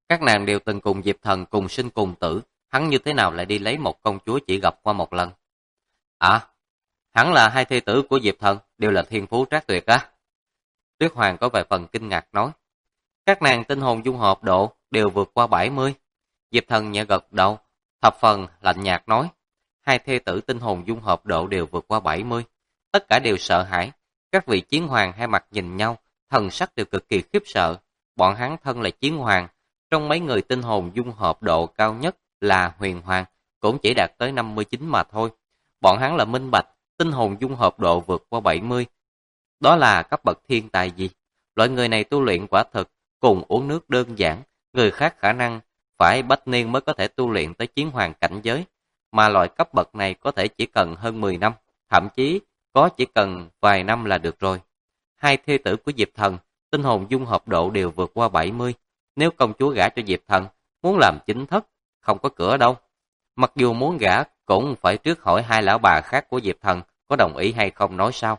Các nàng đều từng cùng Diệp Thần cùng sinh cùng tử, hắn như thế nào lại đi lấy một công chúa chỉ gặp qua một lần? À, hẳn là hai thê tử của Diệp Thần đều là thiên phú trác tuyệt á. Tuyết Hoàng có vài phần kinh ngạc nói. Các nàng tinh hồn dung hợp độ đều vượt qua 70. Diệp Thần nhẹ gật đầu, thập phần lạnh nhạt nói. Hai thê tử tinh hồn dung hợp độ đều vượt qua 70. Tất cả đều sợ hãi. Các vị chiến hoàng hai mặt nhìn nhau, thần sắc đều cực kỳ khiếp sợ. Bọn hắn thân là chiến hoàng, trong mấy người tinh hồn dung hợp độ cao nhất là huyền hoàng, cũng chỉ đạt tới 59 mà thôi. Bọn hắn là minh bạch, tinh hồn dung hợp độ vượt qua 70. Đó là cấp bậc thiên tài gì? Loại người này tu luyện quả thực, cùng uống nước đơn giản, người khác khả năng phải bách niên mới có thể tu luyện tới chiến hoàng cảnh giới, mà loại cấp bậc này có thể chỉ cần hơn 10 năm, thậm chí có chỉ cần vài năm là được rồi. Hai thê tử của Diệp Thần, tinh hồn dung hợp độ đều vượt qua 70. Nếu công chúa gả cho Diệp Thần, muốn làm chính thất, không có cửa đâu. Mặc dù muốn gả, cũng phải trước hỏi hai lão bà khác của Diệp Thần có đồng ý hay không nói sao.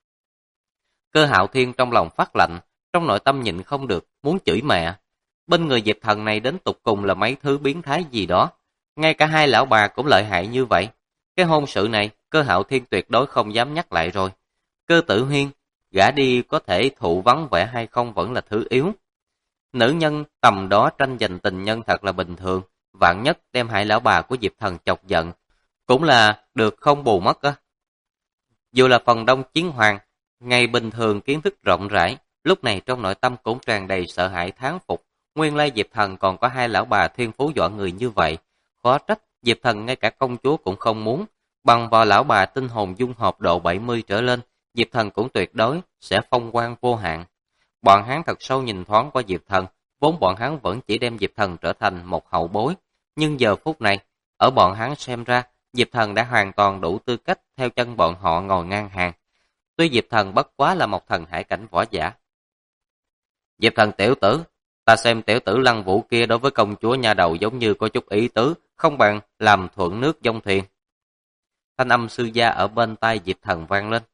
Cơ Hạo Thiên trong lòng phát lạnh, trong nội tâm nhịn không được, muốn chửi mẹ. Bên người Diệp Thần này đến tục cùng là mấy thứ biến thái gì đó. Ngay cả hai lão bà cũng lợi hại như vậy. Cái hôn sự này, Cơ Hạo Thiên tuyệt đối không dám nhắc lại rồi. Cơ Tử Huyên, gả đi có thể thụ vắng vẻ hay không vẫn là thứ yếu. Nữ nhân tầm đó tranh giành tình nhân thật là bình thường, vạn nhất đem hai lão bà của Diệp Thần chọc giận, cũng là được không bù mất á. Dù là phần đông chiến hoàng, ngày bình thường kiến thức rộng rãi, lúc này trong nội tâm cũng tràn đầy sợ hãi thán phục. Nguyên lai Diệp Thần còn có hai lão bà thiên phú dọa người như vậy. Khó trách, Diệp Thần ngay cả công chúa cũng không muốn. Bằng vào lão bà tinh hồn dung hợp độ 70 trở lên, Diệp Thần cũng tuyệt đối sẽ phong quang vô hạn. Bọn hắn thật sâu nhìn thoáng qua Diệp Thần, vốn bọn hắn vẫn chỉ đem Diệp Thần trở thành một hậu bối. Nhưng giờ phút này, ở bọn hắn xem ra, Diệp Thần đã hoàn toàn đủ tư cách theo chân bọn họ ngồi ngang hàng. Tuy Diệp Thần bất quá là một thần hải cảnh võ giả. Diệp Thần tiểu tử, ta xem tiểu tử Lăng Vũ kia đối với công chúa nhà đầu giống như có chút ý tứ, không bằng làm thuận nước dông thuyền. Thanh âm sư gia ở bên tai Diệp Thần vang lên.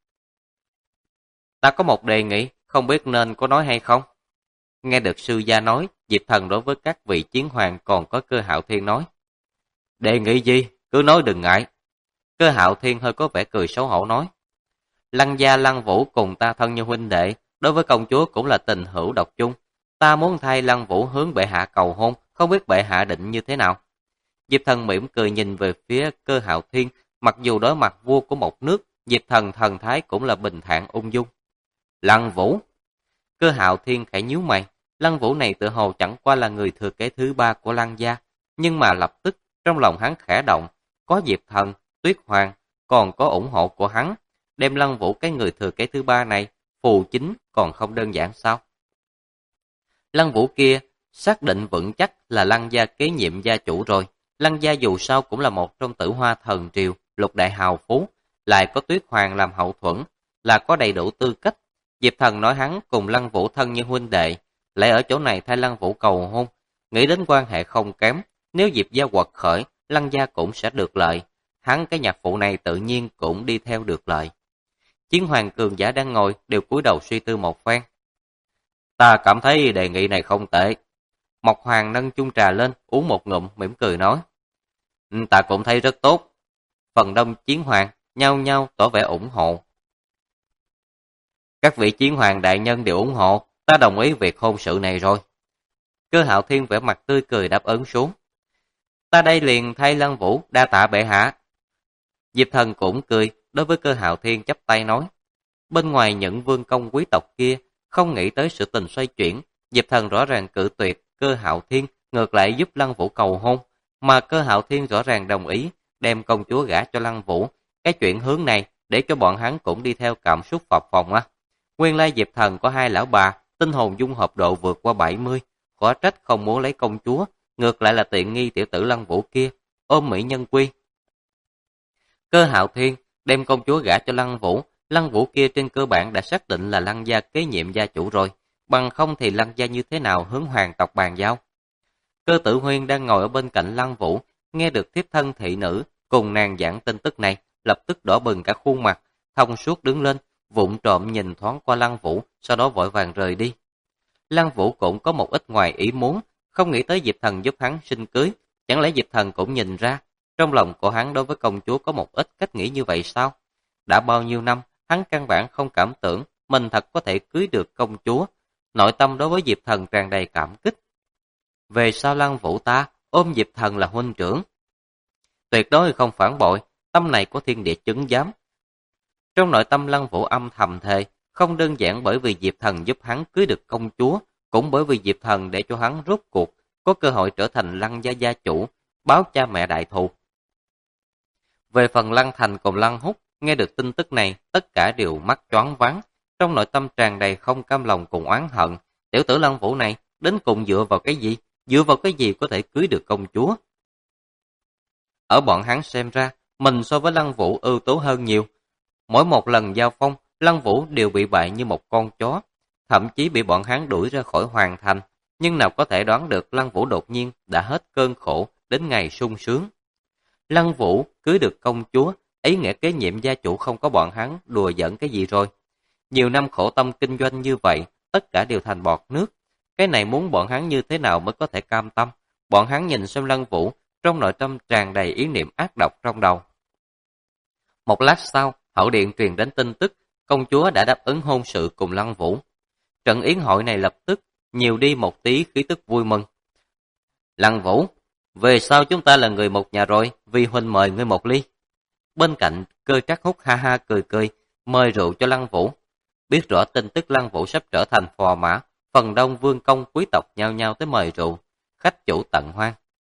Ta có một đề nghị, không biết nên có nói hay không? Nghe được sư gia nói, Diệp Thần đối với các vị chiến hoàng còn có Cơ Hạo Thiên nói. Đề nghị gì? Cứ nói đừng ngại. Cơ Hạo Thiên hơi có vẻ cười xấu hổ nói. Lăng gia Lăng Vũ cùng ta thân như huynh đệ, đối với công chúa cũng là tình hữu độc chung. Ta muốn thay Lăng Vũ hướng bệ hạ cầu hôn, không biết bệ hạ định như thế nào. Diệp Thần mỉm cười nhìn về phía Cơ Hạo Thiên, mặc dù đối mặt vua của một nước, Diệp Thần thần thái cũng là bình thản ung dung. Lăng Vũ. Cơ Hạo Thiên khẽ nhíu mày, Lăng Vũ này tự hồ chẳng qua là người thừa kế thứ ba của Lăng gia, nhưng mà lập tức trong lòng hắn khẽ động, có Diệp Thần, Tuyết Hoàng, còn có ủng hộ của hắn, đem Lăng Vũ cái người thừa kế thứ ba này, phù chính còn không đơn giản sao? Lăng Vũ kia xác định vững chắc là Lăng gia kế nhiệm gia chủ rồi. Lăng gia dù sao cũng là một trong tử hoa thần triều, lục đại hào phú, lại có Tuyết Hoàng làm hậu thuẫn, là có đầy đủ tư cách. Diệp Thần nói hắn cùng Lăng Vũ thân như huynh đệ, lại ở chỗ này thay Lăng Vũ cầu hôn, nghĩ đến quan hệ không kém, nếu Diệp gia quật khởi, Lăng gia cũng sẽ được lợi, hắn cái nhạc phụ này tự nhiên cũng đi theo được lợi. Chiến hoàng cường giả đang ngồi đều cúi đầu suy tư một phen. Ta cảm thấy đề nghị này không tệ. Mộc Hoàng nâng chung trà lên, uống một ngụm, mỉm cười nói. Ta cũng thấy rất tốt. Phần đông chiến hoàng, nhau nhau tỏ vẻ ủng hộ. Các vị chiến hoàng đại nhân đều ủng hộ, ta đồng ý việc hôn sự này rồi. Cơ Hạo Thiên vẻ mặt tươi cười đáp ứng xuống. Ta đây liền thay Lăng Vũ đa tạ bệ hạ. Diệp Thần cũng cười, đối với Cơ Hạo Thiên chắp tay nói. Bên ngoài những vương công quý tộc kia, không nghĩ tới sự tình xoay chuyển, Diệp Thần rõ ràng cự tuyệt Cơ Hạo Thiên, ngược lại giúp Lăng Vũ cầu hôn, mà Cơ Hạo Thiên rõ ràng đồng ý, đem công chúa gả cho Lăng Vũ. Cái chuyện hướng này, để cho bọn hắn cũng đi theo cảm xúc phập phồng á. Nguyên lai Diệp Thần có hai lão bà, tinh hồn dung hợp độ vượt qua 70, khó trách không muốn lấy công chúa, ngược lại là tiện nghi tiểu tử Lăng Vũ kia, ôm mỹ nhân quy. Cơ Hạo Thiên đem công chúa gả cho Lăng Vũ kia trên cơ bản đã xác định là Lăng gia kế nhiệm gia chủ rồi, bằng không thì Lăng gia như thế nào hướng hoàng tộc bàn giao. Cơ Tử Huyên đang ngồi ở bên cạnh Lăng Vũ, nghe được thiếp thân thị nữ cùng nàng giảng tin tức này, lập tức đỏ bừng cả khuôn mặt, thông suốt đứng lên, vụng trộm nhìn thoáng qua Lăng Vũ, sau đó vội vàng rời đi. Lăng Vũ cũng có một ít ngoài ý muốn, không nghĩ tới Diệp Thần giúp hắn xin cưới. Chẳng lẽ Diệp Thần cũng nhìn ra, trong lòng của hắn đối với công chúa có một ít cách nghĩ như vậy sao? Đã bao nhiêu năm, hắn căn bản không cảm tưởng mình thật có thể cưới được công chúa. Nội tâm đối với Diệp Thần tràn đầy cảm kích. Về sau Lăng Vũ ta ôm Diệp Thần là huynh trưởng. Tuyệt đối không phản bội, tâm này có thiên địa chứng giám. Trong nội tâm Lăng Vũ âm thầm thề, không đơn giản bởi vì Diệp Thần giúp hắn cưới được công chúa, cũng bởi vì Diệp Thần để cho hắn rốt cuộc có cơ hội trở thành Lăng gia gia chủ, báo cha mẹ đại thù. Về phần Lăng Thành cùng Lăng Húc, nghe được tin tức này, tất cả đều mắt choáng váng, trong nội tâm tràn đầy không cam lòng cùng oán hận. Tiểu tử Lăng Vũ này đến cùng dựa vào cái gì? Dựa vào cái gì có thể cưới được công chúa? Ở bọn hắn xem ra, mình so với Lăng Vũ ưu tú hơn nhiều. Mỗi một lần giao phong, Lăng Vũ đều bị bại như một con chó, thậm chí bị bọn hắn đuổi ra khỏi hoàng thành. Nhưng nào có thể đoán được Lăng Vũ đột nhiên đã hết cơn khổ đến ngày sung sướng. Lăng Vũ cưới được công chúa, ý nghĩa kế nhiệm gia chủ không có bọn hắn đùa giỡn cái gì rồi. Nhiều năm khổ tâm kinh doanh như vậy, tất cả đều thành bọt nước. Cái này muốn bọn hắn như thế nào mới có thể cam tâm? Bọn hắn nhìn xem Lăng Vũ, trong nội tâm tràn đầy ý niệm ác độc trong đầu. Một lát sau, hậu điện truyền đến tin tức, công chúa đã đáp ứng hôn sự cùng Lăng Vũ. Trận yến hội này lập tức nhiều đi một tí khí tức vui mừng. Lăng Vũ, về sau chúng ta là người một nhà rồi, vì huynh mời ngươi một ly. Bên cạnh, Cơ Trác Húc ha ha cười cười, mời rượu cho Lăng Vũ. Biết rõ tin tức Lăng Vũ sắp trở thành phò mã, phần đông vương công quý tộc nhao nhao tới mời rượu, khách chủ tận hoan.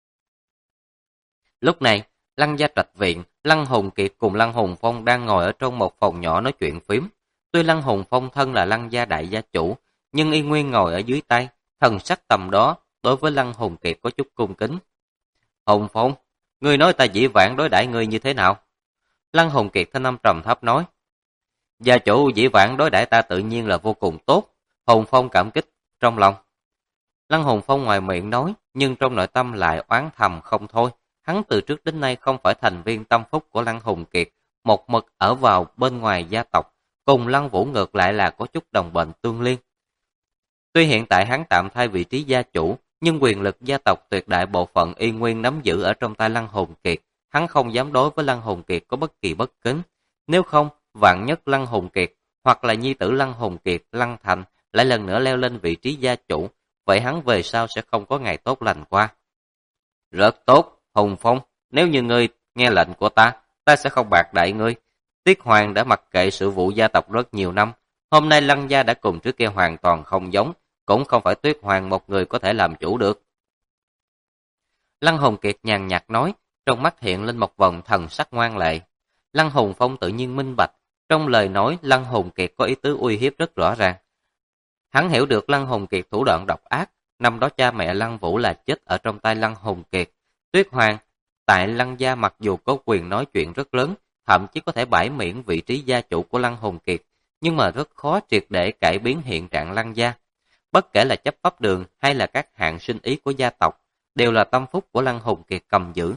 Lúc này, Lăng gia trạch viện, Lăng Hùng Kiệt cùng Lăng Hùng Phong đang ngồi ở trong một phòng nhỏ nói chuyện phím. Tuy Lăng Hùng Phong thân là Lăng gia đại gia chủ, nhưng y nguyên ngồi ở dưới tay, thần sắc tầm đó, đối với Lăng Hùng Kiệt có chút cung kính. Hùng Phong, ngươi nói ta dĩ vãng đối đãi ngươi như thế nào? Lăng Hùng Kiệt thanh âm trầm thấp nói. Gia chủ dĩ vãng đối đãi ta tự nhiên là vô cùng tốt. Hùng Phong cảm kích trong lòng. Lăng Hùng Phong ngoài miệng nói, nhưng trong nội tâm lại oán thầm không thôi. Hắn từ trước đến nay không phải thành viên tâm phúc của Lăng Hùng Kiệt, một mực ở vào bên ngoài gia tộc, cùng Lăng Vũ ngược lại là có chút đồng bệnh tương liên. Tuy hiện tại hắn tạm thay vị trí gia chủ, nhưng quyền lực gia tộc tuyệt đại bộ phận y nguyên nắm giữ ở trong tay Lăng Hùng Kiệt, hắn không dám đối với Lăng Hùng Kiệt có bất kỳ bất kính. Nếu không, vạn nhất Lăng Hùng Kiệt hoặc là nhi tử Lăng Hùng Kiệt, Lăng Thành lại lần nữa leo lên vị trí gia chủ, vậy hắn về sau sẽ không có ngày tốt lành qua. Rất tốt, Hùng Phong, nếu như ngươi nghe lệnh của ta sẽ không bạc đại ngươi. Tiết Hoàng đã mặc kệ sự vụ gia tộc rất nhiều năm, hôm nay Lăng gia đã cùng trước kia hoàn toàn không giống, cũng không phải Tuyết Hoàng một người có thể làm chủ được. Lăng Hùng Kiệt nhàn nhạt nói, trong mắt hiện lên một vòng thần sắc ngoan lệ. Lăng Hùng Phong tự nhiên minh bạch, trong lời nói Lăng Hùng Kiệt có ý tứ uy hiếp rất rõ ràng. Hắn hiểu được Lăng Hùng Kiệt thủ đoạn độc ác, năm đó cha mẹ Lăng Vũ là chết ở trong tay Lăng Hùng Kiệt. Tuyết Hoàng, tại Lăng gia mặc dù có quyền nói chuyện rất lớn, thậm chí có thể bãi miễn vị trí gia chủ của Lăng Hùng Kiệt, nhưng mà rất khó triệt để cải biến hiện trạng Lăng gia. Bất kể là chấp pháp đường hay là các hạng sinh ý của gia tộc, đều là tâm phúc của Lăng Hùng Kiệt cầm giữ.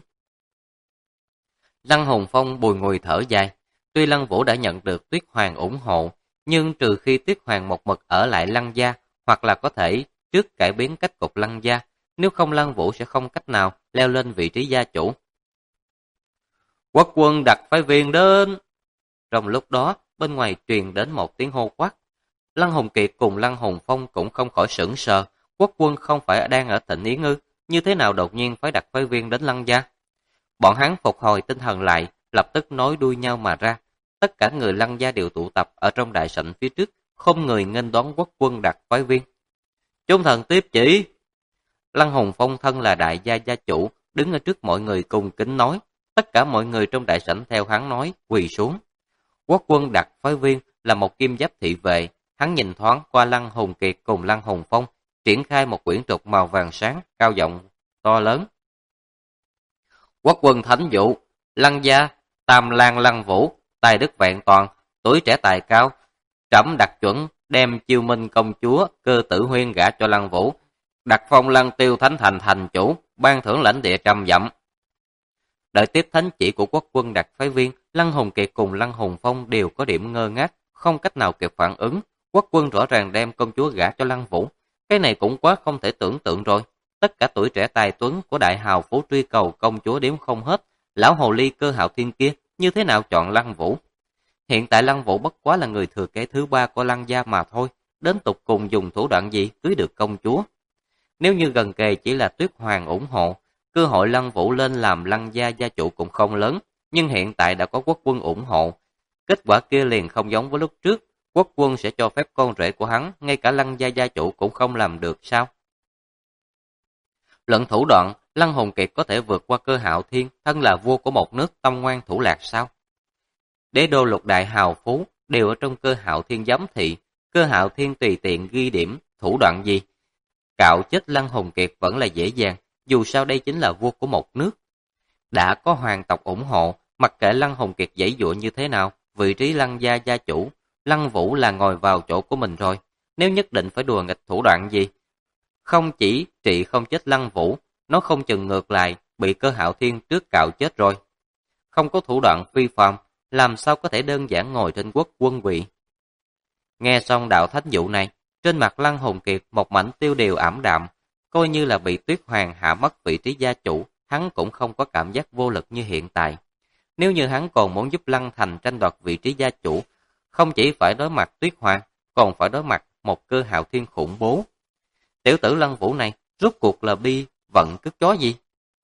Lăng Hùng Phong bùi ngùi thở dài, tuy Lăng Vũ đã nhận được Tuyết Hoàng ủng hộ, nhưng trừ khi Tuyết Hoàng một mực ở lại Lăng gia, hoặc là có thể trước cải biến cách cục Lăng gia, nếu không Lăng Vũ sẽ không cách nào leo lên vị trí gia chủ. Quốc quân đặt phái viên đến. Trong lúc đó, bên ngoài truyền đến một tiếng hô quát. Lăng Hùng Kiệt cùng Lăng Hùng Phong cũng không khỏi sửng sờ, quốc quân không phải đang ở Thịnh Yến ư, như thế nào đột nhiên phải đặt phái viên đến Lăng gia? Bọn hắn phục hồi tinh thần lại, lập tức nối đuôi nhau mà ra. Tất cả người Lăng gia đều tụ tập ở trong đại sảnh phía trước, không người nghênh đón quốc quân đặt phái viên. Chúng thần tiếp chỉ. Lăng Hùng Phong thân là đại gia gia chủ, đứng ở trước mọi người cùng kính nói. Tất cả mọi người trong đại sảnh theo hắn nói, quỳ xuống. Quốc quân đặt phái viên là một kim giáp thị vệ, hắn nhìn thoáng qua Lăng Hùng Kiệt cùng Lăng Hùng Phong, triển khai một quyển trục màu vàng sáng, cao rộng, to lớn. Quốc quân thánh dụ, Lăng gia, Tam Lang Lăng Vũ, tài đức vẹn toàn, tuổi trẻ tài cao, trẫm đặt chuẩn đem Chiêu Minh công chúa Cơ Tử Huyên gả cho Lăng Vũ, đặt phong Lăng Tiêu Thánh thành thành chủ, ban thưởng lãnh địa 100 dặm. Đợi tiếp thánh chỉ của quốc quân đặt phái viên, Lăng Hùng Kiệt cùng Lăng Hùng Phong đều có điểm ngơ ngác, không cách nào kịp phản ứng. Quốc quân rõ ràng đem công chúa gả cho Lăng Vũ, cái này cũng quá không thể tưởng tượng rồi. tất cả tuổi trẻ tài tuấn của đại hào phố truy cầu công chúa đếm không hết, lão hồ ly Cơ Hạo Thiên kia như thế nào chọn Lăng Vũ? Hiện tại Lăng Vũ bất quá là người thừa kế thứ ba của Lăng gia mà thôi, đến tục cùng dùng thủ đoạn gì cưới được công chúa. Nếu như gần kề chỉ là Tuyết Hoàng ủng hộ, cơ hội Lăng Vũ lên làm Lăng gia gia chủ cũng không lớn, nhưng hiện tại đã có quốc quân ủng hộ. Kết quả kia liền không giống với lúc trước, quốc quân sẽ cho phép con rể của hắn, ngay cả Lăng gia gia chủ cũng không làm được sao? Luận thủ đoạn, Lăng Hùng Kiệt có thể vượt qua Cơ Hạo Thiên, thân là vua của một nước tâm ngoan thủ lạc sao? Đế đô lục đại hào phú đều ở trong Cơ Hạo Thiên giám thị, Cơ Hạo Thiên tùy tiện ghi điểm, thủ đoạn gì? Cạo chết Lăng Hùng Kiệt vẫn là dễ dàng, dù sao đây chính là vua của một nước. Đã có hoàng tộc ủng hộ, mặc kệ Lăng Hùng Kiệt giãy giụa như thế nào, vị trí Lăng gia gia chủ, Lăng Vũ là ngồi vào chỗ của mình rồi, nếu nhất định phải đùa nghịch thủ đoạn gì. Không chỉ trị không chết Lăng Vũ, nó không chừng ngược lại, bị Cơ Hạo Thiên trước cạo chết rồi. Không có thủ đoạn phi phàm, làm sao có thể đơn giản ngồi trên quốc quân vị. Nghe xong đạo thánh dụ này, trên mặt Lăng Hùng Kiệt một mảnh tiêu điều ảm đạm, coi như là bị Tuyết Hoàng hạ mất vị trí gia chủ, hắn cũng không có cảm giác vô lực như hiện tại. Nếu như hắn còn muốn giúp Lăng Thành tranh đoạt vị trí gia chủ, không chỉ phải đối mặt Tuyết Hoàng, còn phải đối mặt một Cơ Hạo Thiên khủng bố. Tiểu tử Lăng Vũ này, rốt cuộc là bi vận cất chó gì?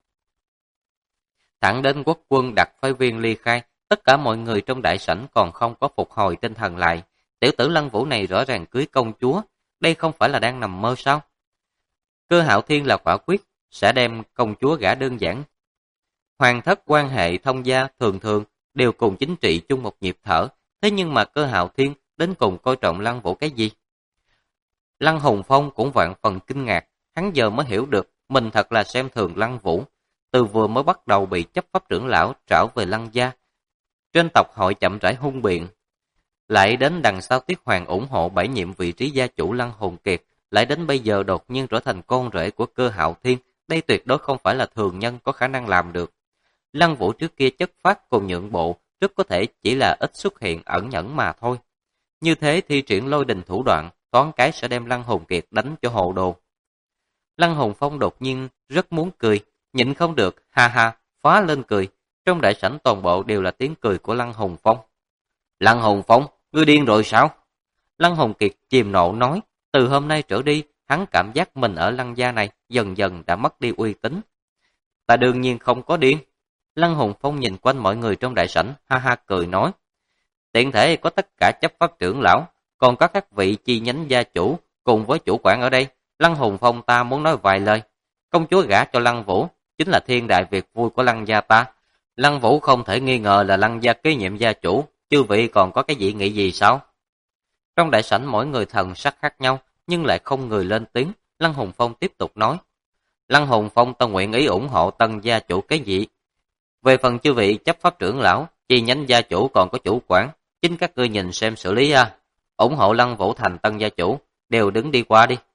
Thẳng đến quốc quân đặt phái viên ly khai, tất cả mọi người trong đại sảnh còn không có phục hồi tinh thần lại. Tiểu tử Lăng Vũ này rõ ràng cưới công chúa, đây không phải là đang nằm mơ sao? Cơ Hạo Thiên là quả quyết, sẽ đem công chúa gả đơn giản. Hoàng thất quan hệ thông gia thường thường đều cùng chính trị chung một nhịp thở, thế nhưng mà Cơ Hạo Thiên đến cùng coi trọng Lăng Vũ cái gì? Lăng Hùng Phong cũng vạn phần kinh ngạc, hắn giờ mới hiểu được mình thật là xem thường Lăng Vũ. Từ vừa mới bắt đầu bị chấp pháp trưởng lão trảo về Lăng gia, trên tộc hội chậm rãi hung biện, lại đến đằng sau Tuyết Hoàng ủng hộ bãi nhiệm vị trí gia chủ Lăng Hùng Kiệt, lại đến bây giờ đột nhiên trở thành con rể của Cơ Hạo Thiên, đây tuyệt đối không phải là thường nhân có khả năng làm được. Lăng Vũ trước kia chất phát cùng nhượng bộ, rất có thể chỉ là ít xuất hiện ẩn nhẫn mà thôi. Như thế thi triển lôi đình thủ đoạn, toán cái sẽ đem Lăng Hùng Kiệt đánh cho hồ đồ. Lăng Hùng Phong đột nhiên rất muốn cười, nhịn không được, ha ha, phá lên cười. Trong đại sảnh toàn bộ đều là tiếng cười của Lăng Hùng Phong. Lăng Hùng Phong, ngươi điên rồi sao? Lăng Hùng Kiệt chìm nộ nói, từ hôm nay trở đi, hắn cảm giác mình ở Lăng gia này dần dần đã mất đi uy tín. Ta đương nhiên không có điên. Lăng Hùng Phong nhìn quanh mọi người trong đại sảnh, ha ha cười nói. Tiện thể có tất cả chấp pháp trưởng lão, còn có các vị chi nhánh gia chủ cùng với chủ quản ở đây. Lăng Hùng Phong ta muốn nói vài lời. Công chúa gả cho Lăng Vũ chính là thiên đại việc vui của Lăng gia ta. Lăng Vũ không thể nghi ngờ là Lăng gia kế nhiệm gia chủ, chư vị còn có cái dị nghị gì sao? Trong đại sảnh mỗi người thần sắc khác nhau, nhưng lại không người lên tiếng. Lăng Hùng Phong tiếp tục nói. Lăng Hùng Phong ta nguyện ý ủng hộ tân gia chủ kế vị. Về phần chư vị chấp pháp trưởng lão, chi nhánh gia chủ còn có chủ quản, chính các ngươi nhìn xem xử lý a. Ủng hộ Lăng Vũ thành tân gia chủ, đều đứng đi qua đi.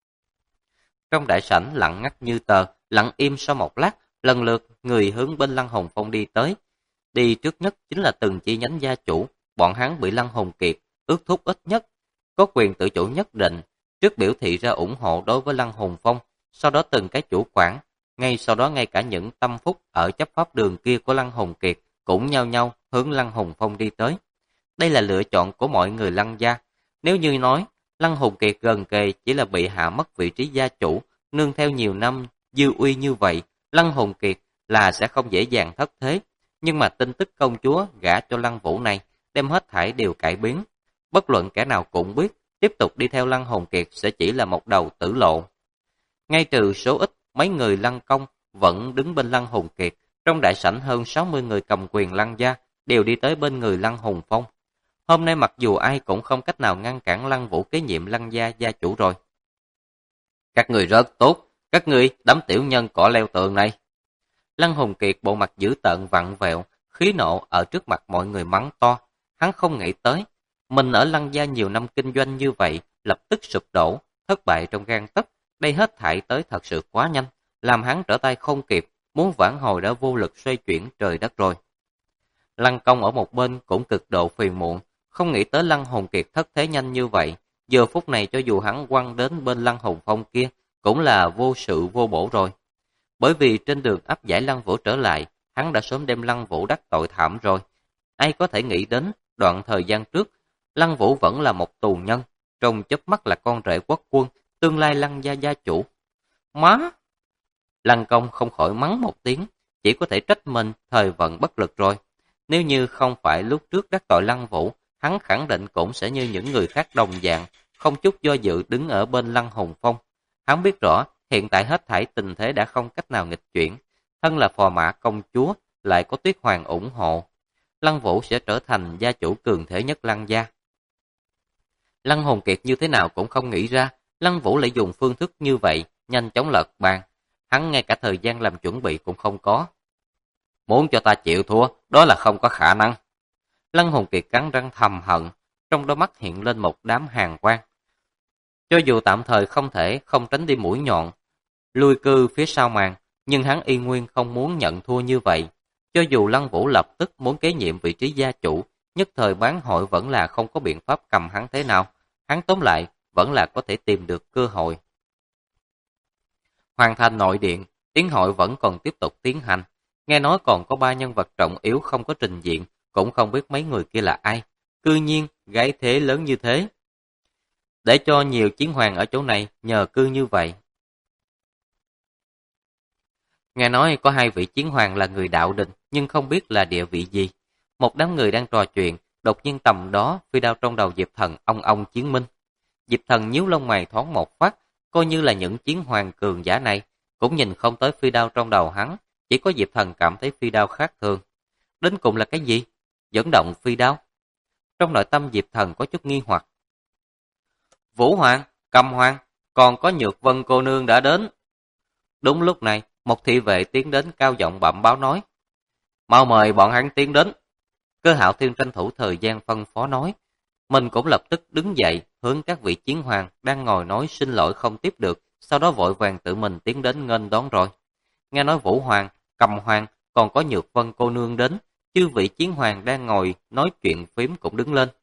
Trong đại sảnh lặng ngắt như tờ, lặng im sau một lát, lần lượt người hướng bên Lăng Hùng Phong đi tới. Đi trước nhất chính là từng chi nhánh gia chủ, bọn hắn bị Lăng Hùng Kiệt ước thúc ít nhất, có quyền tự chủ nhất định, trước biểu thị ra ủng hộ đối với Lăng Hùng Phong, sau đó từng cái chủ quản, ngay sau đó ngay cả những tâm phúc ở chấp pháp đường kia của Lăng Hùng Kiệt cũng nhao nhao hướng Lăng Hùng Phong đi tới. Đây là lựa chọn của mọi người Lăng gia. Nếu như nói, Lăng Hùng Kiệt gần kề chỉ là bị hạ mất vị trí gia chủ, nương theo nhiều năm dư uy như vậy, Lăng Hùng Kiệt là sẽ không dễ dàng thất thế. Nhưng mà tin tức công chúa gả cho Lăng Vũ này, đem hết thảy đều cải biến. Bất luận kẻ nào cũng biết, tiếp tục đi theo Lăng Hùng Kiệt sẽ chỉ là một đầu tử lộ. Ngay trừ số ít, mấy người Lăng Công vẫn đứng bên Lăng Hùng Kiệt. Trong đại sảnh hơn 60 người cầm quyền Lăng gia đều đi tới bên người Lăng Hùng Phong. Hôm nay mặc dù ai cũng không cách nào ngăn cản Lăng Vũ kế nhiệm Lăng gia gia chủ rồi. Các người rất tốt, các ngươi đám tiểu nhân cỏ leo tường này. Lăng Hùng Kiệt bộ mặt dữ tợn vặn vẹo, khí nộ ở trước mặt mọi người mắng to. Hắn không nghĩ tới, mình ở Lăng gia nhiều năm kinh doanh như vậy, lập tức sụp đổ, thất bại trong gang tấc. Đây hết thảy tới thật sự quá nhanh, làm hắn trở tay không kịp, muốn vãn hồi đã vô lực xoay chuyển trời đất rồi. Lăng Công ở một bên cũng cực độ phiền muộn, không nghĩ tới Lăng Hùng Kiệt thất thế nhanh như vậy. Giờ phút này cho dù hắn quăng đến bên Lăng Hùng Phong kia, cũng là vô sự vô bổ rồi. Bởi vì trên đường áp giải Lăng Vũ trở lại, hắn đã sớm đem Lăng Vũ đắc tội thảm rồi. Ai có thể nghĩ đến, đoạn thời gian trước, Lăng Vũ vẫn là một tù nhân, trong chớp mắt là con rể quốc quân, tương lai Lăng gia gia chủ. Má! Lăng Công không khỏi mắng một tiếng, chỉ có thể trách mình thời vận bất lực rồi. Nếu như không phải lúc trước đắc tội Lăng Vũ, hắn khẳng định cũng sẽ như những người khác đồng dạng, không chút do dự đứng ở bên Lăng Hùng Phong. Hắn biết rõ, hiện tại hết thảy tình thế đã không cách nào nghịch chuyển, thân là phò mã công chúa, lại có Tuyết Hoàng ủng hộ. Lăng Vũ sẽ trở thành gia chủ cường thế nhất Lăng gia. Lăng Hồn Kiệt như thế nào cũng không nghĩ ra, Lăng Vũ lại dùng phương thức như vậy, nhanh chóng lật bàn. Hắn ngay cả thời gian làm chuẩn bị cũng không có. Muốn cho ta chịu thua, đó là không có khả năng. Lăng Hồn Kiệt cắn răng thầm hận, trong đôi mắt hiện lên một đám hàn quang. Cho dù tạm thời không thể không tránh đi mũi nhọn, lui cư phía sau màn, nhưng hắn y nguyên không muốn nhận thua như vậy. Cho dù Lăng Vũ lập tức muốn kế nhiệm vị trí gia chủ, nhất thời bán hội vẫn là không có biện pháp cầm hắn thế nào. Hắn tóm lại vẫn là có thể tìm được cơ hội. Hoàng thành nội điện, tiến hội vẫn còn tiếp tục tiến hành. Nghe nói còn có 3 nhân vật trọng yếu không có trình diện, cũng không biết mấy người kia là ai. Cư nhiên, gái thế lớn như thế. Để cho nhiều chiến hoàng ở chỗ này nhờ cư như vậy. Nghe nói có 2 vị chiến hoàng là người đạo đình, nhưng không biết là địa vị gì. Một đám người đang trò chuyện, đột nhiên tầm đó phi đao trong đầu Diệp Thần ông chiến minh. Diệp Thần nhíu lông mày thoáng một phát, coi như là những chiến hoàng cường giả này, cũng nhìn không tới phi đao trong đầu hắn, chỉ có Diệp Thần cảm thấy phi đao khác thường. Đến cùng là cái gì? Dẫn động phi đao? Trong nội tâm Diệp Thần có chút nghi hoặc. Vũ Hoàng, Cầm Hoàng, còn có Nhược Vân cô nương đã đến. Đúng lúc này, một thị vệ tiến đến cao giọng bẩm báo nói. Mau mời bọn hắn tiến đến. Cơ Hạo Thiên tranh thủ thời gian phân phó nói. Mình cũng lập tức đứng dậy, hướng các vị chiến hoàng đang ngồi nói xin lỗi không tiếp được, sau đó vội vàng tự mình tiến đến nghênh đón rồi. Nghe nói Vũ Hoàng, Cầm Hoàng, còn có Nhược Vân cô nương đến, chư vị chiến hoàng đang ngồi nói chuyện phím cũng đứng lên.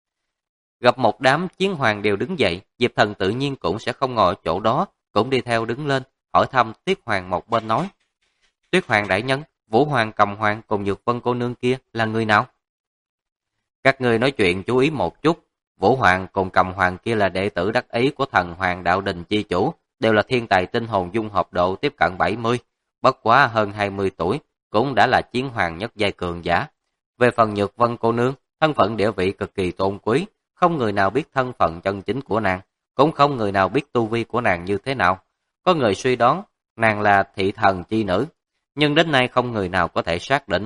Gặp một đám chiến hoàng đều đứng dậy, Diệp Thần tự nhiên cũng sẽ không ngồi ở chỗ đó, cũng đi theo đứng lên, hỏi thăm Tuyết Hoàng một bên nói. Tuyết Hoàng đại nhân, Vũ Hoàng, Cầm Hoàng cùng Nhược Vân cô nương kia là người nào? Các người nói chuyện chú ý một chút, Vũ Hoàng cùng Cầm Hoàng kia là đệ tử đắc ý của thần Hoàng đạo đình chi chủ, đều là thiên tài tinh hồn dung hợp độ tiếp cận 70, bất quá hơn 20 tuổi, cũng đã là chiến hoàng nhất giai cường giả. Về phần Nhược Vân cô nương, thân phận địa vị cực kỳ tôn quý, không người nào biết thân phận chân chính của nàng, cũng không người nào biết tu vi của nàng như thế nào. Có người suy đoán nàng là thị thần chi nữ, nhưng đến nay không người nào có thể xác định.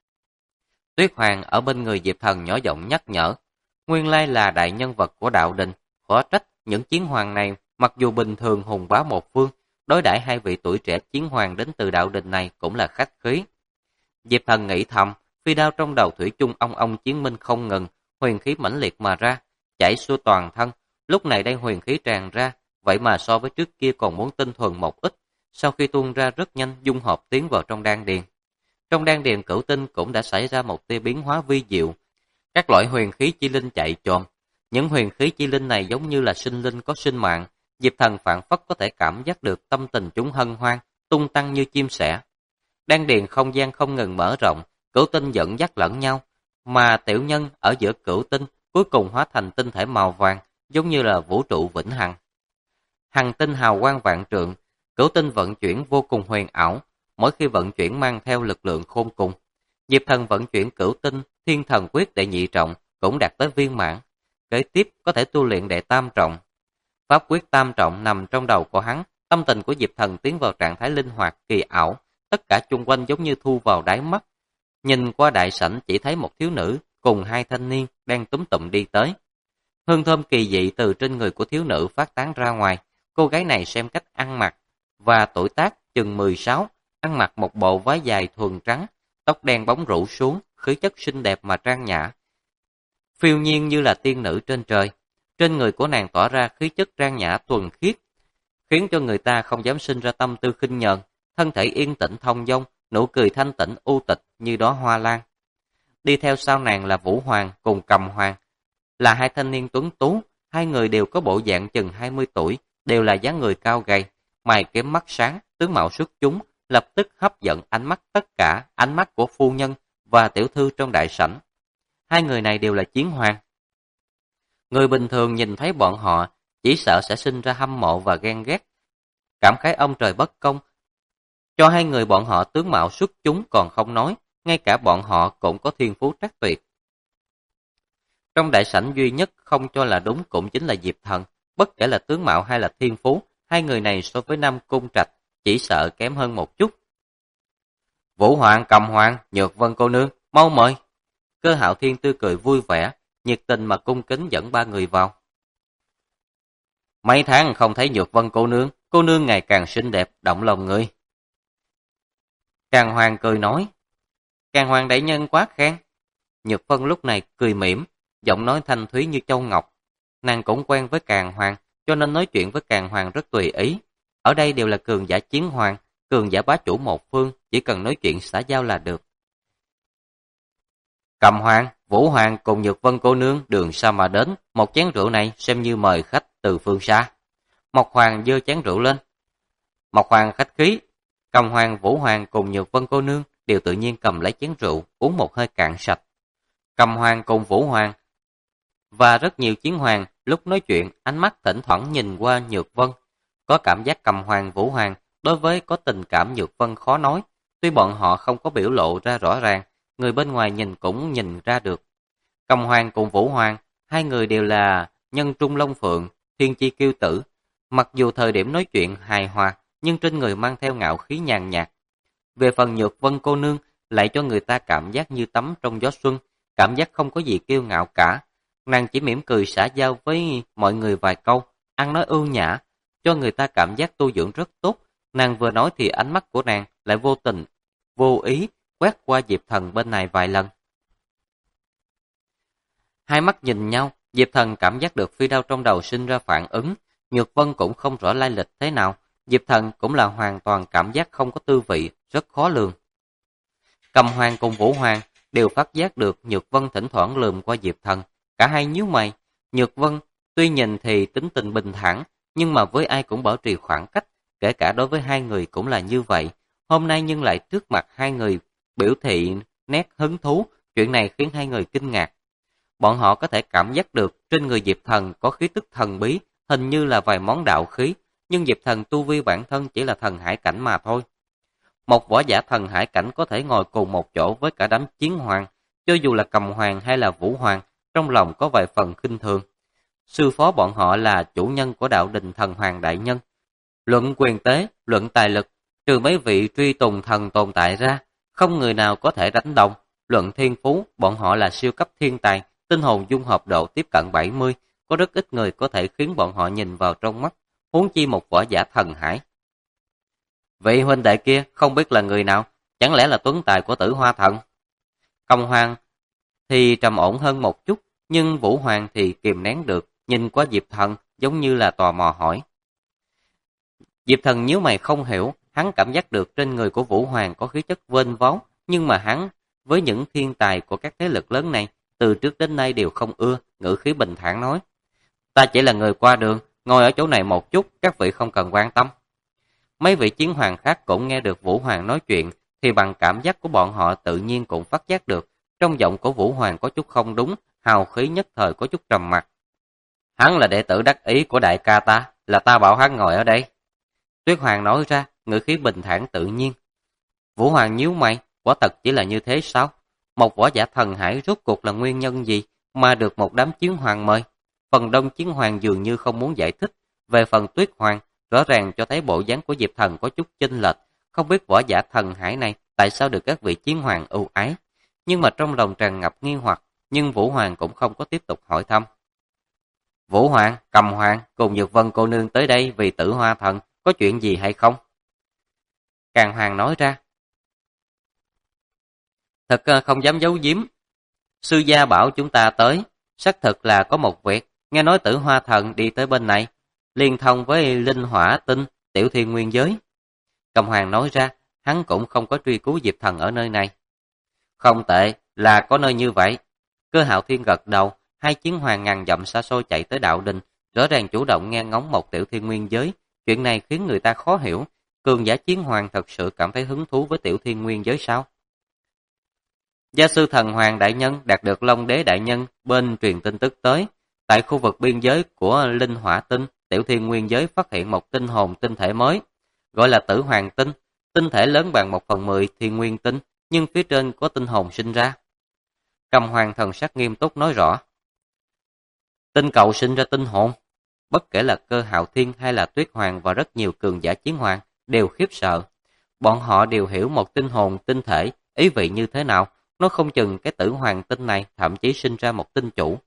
Tuyết Hoàng ở bên người Diệp Thần nhỏ giọng nhắc nhở, nguyên lai là đại nhân vật của đạo đình, khó trách những chiến hoàng này mặc dù bình thường hùng bá một phương, đối đãi 2 vị tuổi trẻ chiến hoàng đến từ đạo đình này cũng là khách khí. Diệp Thần nghĩ thầm, phi đao trong đầu thủy chung ông chiến minh không ngừng, huyền khí mãnh liệt mà ra, chảy xuôi toàn thân, lúc này đây huyền khí tràn ra, vậy mà so với trước kia còn muốn tinh thuần một ít, sau khi tuôn ra rất nhanh dung hợp tiến vào trong đan điền. Trong đan điền cửu tinh cũng đã xảy ra một tia biến hóa vi diệu, các loại huyền khí chi linh chạy trồm. Những huyền khí chi linh này giống như là sinh linh có sinh mạng, Diệp Thần phảng phất có thể cảm giác được tâm tình chúng hân hoan, tung tăng như chim sẻ. Đan điền không gian không ngừng mở rộng, cửu tinh dẫn dắt lẫn nhau, mà tiểu nhân ở giữa cửu tinh cuối cùng hóa thành tinh thể màu vàng, giống như là vũ trụ vĩnh hằng. Hằng tinh hào quang vạn trượng, cửu tinh vận chuyển vô cùng huyền ảo, mỗi khi vận chuyển mang theo lực lượng khôn cùng. Diệp Thần vận chuyển cửu tinh Thiên Thần Quyết đệ nhị trọng cũng đạt tới viên mãn, kế tiếp có thể tu luyện đệ tam trọng. Pháp quyết tam trọng nằm trong đầu của hắn, tâm tình của Diệp Thần tiến vào trạng thái linh hoạt kỳ ảo, tất cả chung quanh giống như thu vào đáy mắt. Nhìn qua đại sảnh chỉ thấy một thiếu nữ cùng 2 thanh niên đang túm tụm đi tới. Hương thơm kỳ dị từ trên người của thiếu nữ phát tán ra ngoài, cô gái này xem cách ăn mặc và tuổi tác chừng 16, ăn mặc một bộ váy dài thuần trắng, tóc đen bóng rủ xuống, khí chất xinh đẹp mà trang nhã. Phiêu nhiên như là tiên nữ trên trời, trên người của nàng tỏa ra khí chất trang nhã thuần khiết, khiến cho người ta không dám sinh ra tâm tư khinh nhờn, thân thể yên tĩnh thông dong, nụ cười thanh tĩnh u tịch như đóa hoa lan. Đi theo sau nàng là Vũ Hoàng cùng Cầm Hoàng, là 2 thanh niên tuấn tú, 2 người đều có bộ dạng chừng 20 tuổi, đều là dáng người cao gầy, mày kiếm mắt sáng, tướng mạo xuất chúng, lập tức hấp dẫn ánh mắt tất cả ánh mắt của phu nhân và tiểu thư trong đại sảnh. Hai người này đều là chiến hoàng. Người bình thường nhìn thấy bọn họ chỉ sợ sẽ sinh ra hâm mộ và ghen ghét, cảm khái ông trời bất công. Cho hai người bọn họ tướng mạo xuất chúng còn không nói, ngay cả bọn họ cũng có thiên phú trác tuyệt. Trong đại sảnh duy nhất không cho là đúng cũng chính là Diệp Thần, bất kể là tướng mạo hay là thiên phú, hai người này so với Nam Cung Trạch chỉ sợ kém hơn một chút. Vũ Hoàng, Cầm Hoàng, Nhược Vân cô nương, mau mời. Cơ Hạo Thiên tươi cười vui vẻ, nhiệt tình mà cung kính dẫn ba người vào. Mấy tháng không thấy Nhược Vân cô nương ngày càng xinh đẹp, động lòng người. Càng Hoàng cười nói, Càng Hoàng đại nhân quá khen. Nhược Vân lúc này cười mỉm, giọng nói thanh thúy như châu ngọc. Nàng cũng quen với Càng Hoàng, cho nên nói chuyện với Càng Hoàng rất tùy ý. Ở đây đều là cường giả chiến hoàng, cường giả bá chủ một phương, chỉ cần nói chuyện xã giao là được. Cầm Hoàng, Vũ Hoàng cùng Nhược Vân cô nương đường xa mà đến, một chén rượu này xem như mời khách từ phương xa. Mộc Hoàng giơ chén rượu lên. Mộc Hoàng khách khí. Cầm Hoàng, Vũ Hoàng cùng Nhược Vân cô nương đều tự nhiên cầm lấy chén rượu, uống một hơi cạn sạch. Cầm Hoàng cùng Vũ Hoàng và rất nhiều chiến hoàng lúc nói chuyện, ánh mắt thỉnh thoảng nhìn qua Nhược Vân. Có cảm giác Cầm Hoàng, Vũ Hoàng đối với có tình cảm Nhược Vân khó nói, tuy bọn họ không có biểu lộ ra rõ ràng, người bên ngoài nhìn cũng nhìn ra được. Cầm Hoàng cùng Vũ Hoàng, hai người đều là nhân trung long phượng, thiên chi kiêu tử. Mặc dù thời điểm nói chuyện hài hòa, nhưng trên người mang theo ngạo khí nhàn nhạt. Về phần Nhược Vân cô nương, lại cho người ta cảm giác như tắm trong gió xuân, cảm giác không có gì kiêu ngạo cả. Nàng chỉ mỉm cười xã giao với mọi người vài câu, ăn nói ưu nhã, cho người ta cảm giác tu dưỡng rất tốt. Nàng vừa nói thì ánh mắt của nàng lại vô tình, vô ý quét qua Diệp Thần bên này vài lần. Hai mắt nhìn nhau, Diệp Thần cảm giác được phi đao trong đầu sinh ra phản ứng. Nhược Vân cũng không rõ lai lịch thế nào, Diệp Thần cũng là hoàn toàn cảm giác không có tư vị, rất khó lường. Cầm Hoàng cùng Vũ Hoàng đều phát giác được Nhược Vân thỉnh thoảng lườm qua Diệp Thần, cả hai nhíu mày. Nhược Vân tuy nhìn thì tính tình bình thản, nhưng mà với ai cũng bảo trì khoảng cách, kể cả đối với hai người cũng là như vậy. Hôm nay nhưng lại trước mặt hai người biểu thị nét hứng thú, chuyện này khiến hai người kinh ngạc. Bọn họ có thể cảm giác được trên người Diệp Thần có khí tức thần bí, hình như là vài món đạo khí, nhưng Diệp Thần tu vi bản thân chỉ là thần hải cảnh mà thôi. Một võ giả thần hải cảnh có thể ngồi cùng một chỗ với cả đám chiến hoàng, cho dù là Cầm Hoàng hay là Vũ Hoàng, trong lòng có vài phần khinh thường. Sư phó bọn họ là chủ nhân của đạo đình thần hoàng đại nhân. Luận quyền tế, luận tài lực, trừ mấy vị truy tùng thần tồn tại ra, không người nào có thể đánh đồng. Luận thiên phú, bọn họ là siêu cấp thiên tài, tinh hồn dung hợp độ tiếp cận 70, có rất ít người có thể khiến bọn họ nhìn vào trong mắt, huống chi một võ giả thần hải. Vị huynh đệ kia không biết là người nào, chẳng lẽ là tuấn tài của Tử Hoa Thần? Cầm Hoàng thì trầm ổn hơn một chút, nhưng Vũ Hoàng thì kìm nén được, nhìn qua Diệp Thần giống như là tò mò hỏi. Diệp Thần nhíu mày không hiểu, hắn cảm giác được trên người của Vũ Hoàng có khí chất vênh váo, nhưng mà hắn với những thiên tài của các thế lực lớn này từ trước đến nay đều không ưa, ngữ khí bình thản nói. Ta chỉ là người qua đường, ngồi ở chỗ này một chút, các vị không cần quan tâm. Mấy vị chiến hoàng khác cũng nghe được Vũ Hoàng nói chuyện, thì bằng cảm giác của bọn họ tự nhiên cũng phát giác được, trong giọng của Vũ Hoàng có chút không đúng, hào khí nhất thời có chút trầm mặc. Hắn là đệ tử đắc ý của đại ca ta, là ta bảo hắn ngồi ở đây. Tuyết Hoàng nói ra, ngữ khí bình thản tự nhiên. Vũ Hoàng nhíu mày, quả thật chỉ là như thế sao? Một võ giả thần hải rốt cuộc là nguyên nhân gì mà được một đám chiến hoàng mời? Phần đông chiến hoàng dường như không muốn giải thích. Về phần Tuyết Hoàng, rõ ràng cho thấy bộ dáng của Diệp Thần có chút chênh lệch, không biết võ giả thần hải này tại sao được các vị chiến hoàng ưu ái. Nhưng mà trong lòng tràn ngập nghi hoặc, nhưng Vũ Hoàng cũng không có tiếp tục hỏi thăm. Vũ Hoàng, Cầm Hoàng cùng Nhược Vân cô nương tới đây vì Tử Hoa Thần, có chuyện gì hay không? Càng Hoàng nói ra. Thật không dám giấu giếm. Sư gia bảo chúng ta tới, xác thực là có một việc, nghe nói Tử Hoa Thần đi tới bên này, liên thông với Linh Hỏa Tinh, Tiểu Thiên Nguyên Giới. Cầm Hoàng nói ra, hắn cũng không có truy cứu Diệp Thần ở nơi này. Không tệ, là có nơi như vậy. Cơ Hạo Thiên gật đầu, hai chiến hoàng ngàn dặm xa xôi chạy tới đạo đình, rõ ràng chủ động nghe ngóng một Tiểu Thiên Nguyên Giới, Chuyện này khiến người ta khó hiểu, cường giả chiến hoàng thật sự cảm thấy hứng thú với tiểu thiên nguyên giới sao? Gia sư thần hoàng đại nhân đạt được Long đế đại nhân bên truyền tin tức tới. Tại khu vực biên giới của Linh Hỏa Tinh, tiểu thiên nguyên giới phát hiện một tinh hồn tinh thể mới, gọi là Tử Hoàng Tinh. Tinh thể lớn bằng 1/10 thiên nguyên tinh, nhưng phía trên có tinh hồn sinh ra. Cầm hoàng thần sắc nghiêm túc nói rõ. Tinh cầu sinh ra tinh hồn. Bất kể là Cơ Hạo Thiên hay là Tuyết Hoàng và rất nhiều cường giả chiến hoàng đều khiếp sợ. Bọn họ đều hiểu một tinh hồn tinh thể ý vị như thế nào. Nó không chừng cái Tử Hoàng Tinh này thậm chí sinh ra một tinh chủ.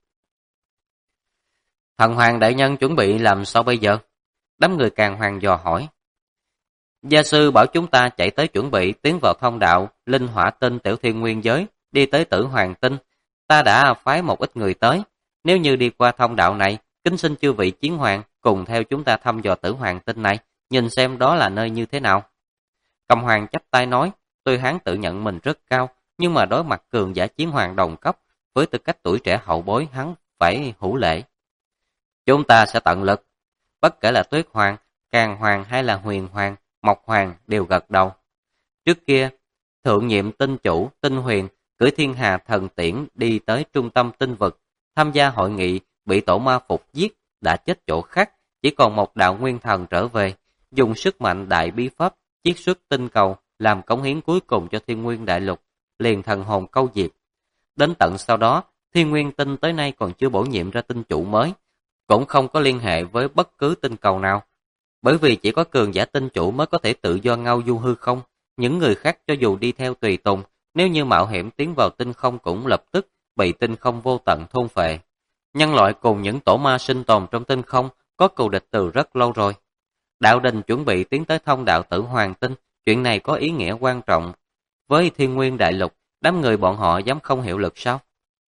Thần hoàng đại nhân chuẩn bị làm sao bây giờ? Đám người càng hoàng dò hỏi. Gia sư bảo chúng ta chạy tới chuẩn bị tiến vào thông đạo Linh Hỏa Tinh tiểu thiên nguyên giới, đi tới Tử Hoàng Tinh. Ta đã phái một ít người tới. Nếu như đi qua thông đạo này, kính xin chư vị chiến hoàng cùng theo chúng ta thăm dò Tử Hoàng Tinh này, nhìn xem đó là nơi như thế nào. Cầm hoàng chắp tay nói, tuy hắn tự nhận mình rất cao, nhưng mà đối mặt cường giả chiến hoàng đồng cấp, với tư cách tuổi trẻ hậu bối hắn phải hữu lễ. Chúng ta sẽ tận lực. Bất kể là Tuyết Hoàng, Càng Hoàng hay là Huyền Hoàng, Mộc Hoàng đều gật đầu. Trước kia, thượng nhiệm tinh chủ, tinh huyền, cưỡi thiên hà thần tiễn đi tới trung tâm tinh vực, tham gia hội nghị, bị tổ ma phục giết, đã chết chỗ khác, chỉ còn một đạo nguyên thần trở về, dùng sức mạnh đại bí pháp, chiết xuất tinh cầu, làm cống hiến cuối cùng cho thiên nguyên đại lục, liền thần hồn câu diệt. Đến tận sau đó, thiên nguyên tinh tới nay còn chưa bổ nhiệm ra tinh chủ mới, cũng không có liên hệ với bất cứ tinh cầu nào, bởi vì chỉ có cường giả tinh chủ mới có thể tự do ngao du hư không, những người khác cho dù đi theo tùy tùng, nếu như mạo hiểm tiến vào tinh không cũng lập tức bị tinh không vô tận thôn phệ. Nhân loại cùng những tổ ma sinh tồn trong tinh không có cừu địch từ rất lâu rồi. Đạo đình chuẩn bị tiến tới thông đạo Tử Hoàng Tinh, chuyện này có ý nghĩa quan trọng. Với thiên nguyên đại lục, đám người bọn họ dám không hiệu lực sao?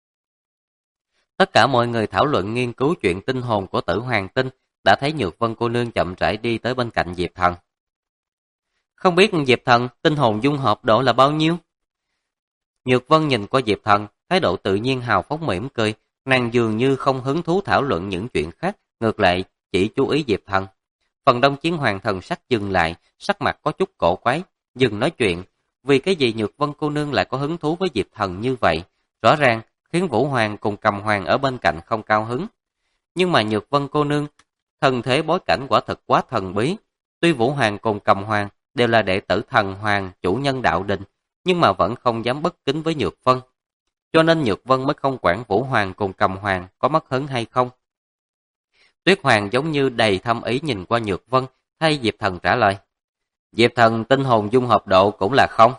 Tất cả mọi người thảo luận nghiên cứu chuyện tinh hồn của Tử Hoàng Tinh, đã thấy Nhược Vân cô nương chậm rãi đi tới bên cạnh Diệp Thần. Không biết Diệp Thần tinh hồn dung hợp độ là bao nhiêu? Nhược Vân nhìn qua Diệp Thần, thái độ tự nhiên hào phóng mỉm cười, nàng dường như không hứng thú thảo luận những chuyện khác, ngược lại chỉ chú ý Diệp Thần. Phần đông chiến hoàng thần sắc dừng lại, sắc mặt có chút cổ quái, dừng nói chuyện, vì cái gì Nhược Vân cô nương lại có hứng thú với Diệp Thần như vậy, rõ ràng khiến Vũ Hoàng cùng Cầm Hoàng ở bên cạnh không cao hứng. Nhưng mà Nhược Vân cô nương, thân thế bối cảnh quả thật quá thần bí, tuy Vũ Hoàng cùng Cầm Hoàng đều là đệ tử thần hoàng chủ nhân đạo đình, nhưng mà vẫn không dám bất kính với Nhược Vân. Cho nên Nhược Vân mới không quản Vũ Hoàng cùng Cầm Hoàng có mất hứng hay không. Tuyết Hoàng giống như đầy thâm ý nhìn qua Nhược Vân, thay Diệp Thần trả lời. Diệp Thần tinh hồn dung hợp độ cũng là không.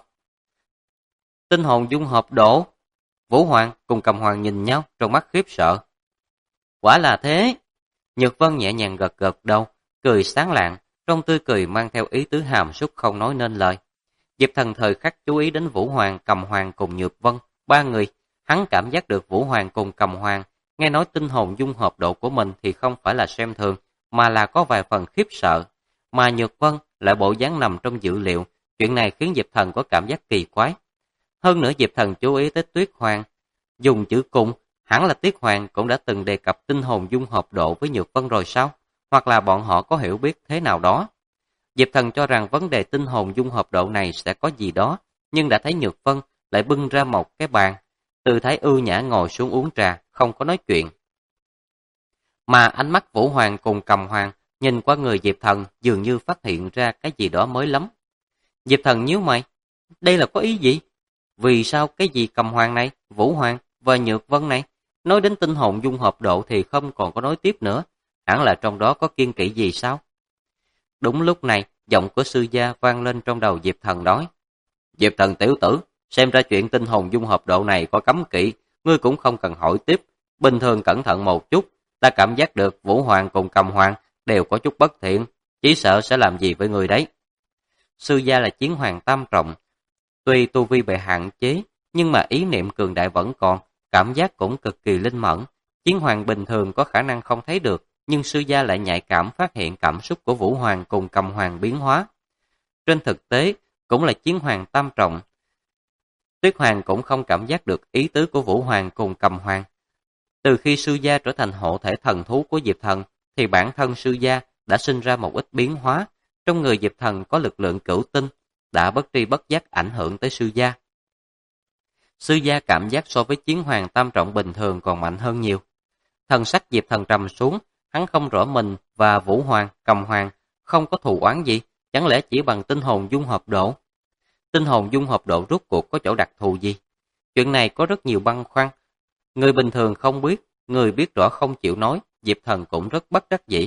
Tinh hồn dung hợp độ? Vũ Hoàng cùng Cầm Hoàng nhìn nhau trong mắt khiếp sợ. Quả là thế. Nhược Vân nhẹ nhàng gật gật đầu, cười sáng lạng, trong tươi cười mang theo ý tứ hàm súc không nói nên lời. Diệp Thần thời khắc chú ý đến Vũ Hoàng, Cầm Hoàng cùng Nhược Vân, ba người. Hắn cảm giác được Vũ Hoàng cùng Cầm Hoàng nghe nói tinh hồn dung hợp độ của mình thì không phải là xem thường, mà là có vài phần khiếp sợ. Mà Nhược Vân lại bộ dáng nằm trong dự liệu, chuyện này khiến Diệp Thần có cảm giác kỳ quái. Hơn nữa Diệp Thần chú ý tới Tuyết Hoàng, dùng chữ cùng, hẳn là Tuyết Hoàng cũng đã từng đề cập tinh hồn dung hợp độ với Nhược Vân rồi sao? Hoặc là bọn họ có hiểu biết thế nào đó? Diệp Thần cho rằng vấn đề tinh hồn dung hợp độ này sẽ có gì đó, nhưng đã thấy Nhược Vân lại bưng ra một cái bàn, tư thái ưu nhã ngồi xuống uống trà, không có nói chuyện. Mà ánh mắt Vũ Hoàng cùng Cầm Hoàng nhìn qua người Diệp Thần dường như phát hiện ra cái gì đó mới lắm. Diệp Thần nhíu mày, đây là có ý gì? Vì sao cái gì Cầm Hoàng này, Vũ Hoàng và Nhược Vân này, nói đến tinh hồn dung hợp độ thì không còn có nói tiếp nữa, hẳn là trong đó có kiêng kỵ gì sao? Đúng lúc này, giọng của sư gia vang lên trong đầu Diệp Thần nói. Diệp Thần tiểu tử, xem ra chuyện tinh hồn dung hợp độ này có cấm kỵ, ngươi cũng không cần hỏi tiếp, bình thường cẩn thận một chút, ta cảm giác được Vũ Hoàng cùng Cầm Hoàng đều có chút bất thiện, chỉ sợ sẽ làm gì với người đấy. Sư gia là chiến hoàng tam trọng, tuy tu vi bị hạn chế, nhưng mà ý niệm cường đại vẫn còn, cảm giác cũng cực kỳ linh mẫn. Chiến hoàng bình thường có khả năng không thấy được, nhưng sư gia lại nhạy cảm phát hiện cảm xúc của Vũ Hoàng cùng Cầm Hoàng biến hóa. Trên thực tế, cũng là chiến hoàng tam trọng. Tuyết Hoàng cũng không cảm giác được ý tứ của Vũ Hoàng cùng Cầm Hoàng. Từ khi sư gia trở thành hộ thể thần thú của Diệp Thần, thì bản thân sư gia đã sinh ra một ít biến hóa. Trong người Diệp Thần có lực lượng cửu tinh, đã bất tri bất giác ảnh hưởng tới sư gia. Sư gia cảm giác so với chiến hoàng tam trọng bình thường còn mạnh hơn nhiều. Thần sắc Diệp Thần trầm xuống, hắn không rõ mình và Vũ Hoàng, Cầm Hoàng không có thù oán gì, chẳng lẽ chỉ bằng tinh hồn dung hợp độ? Tinh hồn dung hợp độ rốt cuộc có chỗ đặc thù gì? Chuyện này có rất nhiều băn khoăn. Người bình thường không biết, người biết rõ không chịu nói, Diệp Thần cũng rất bất đắc dĩ.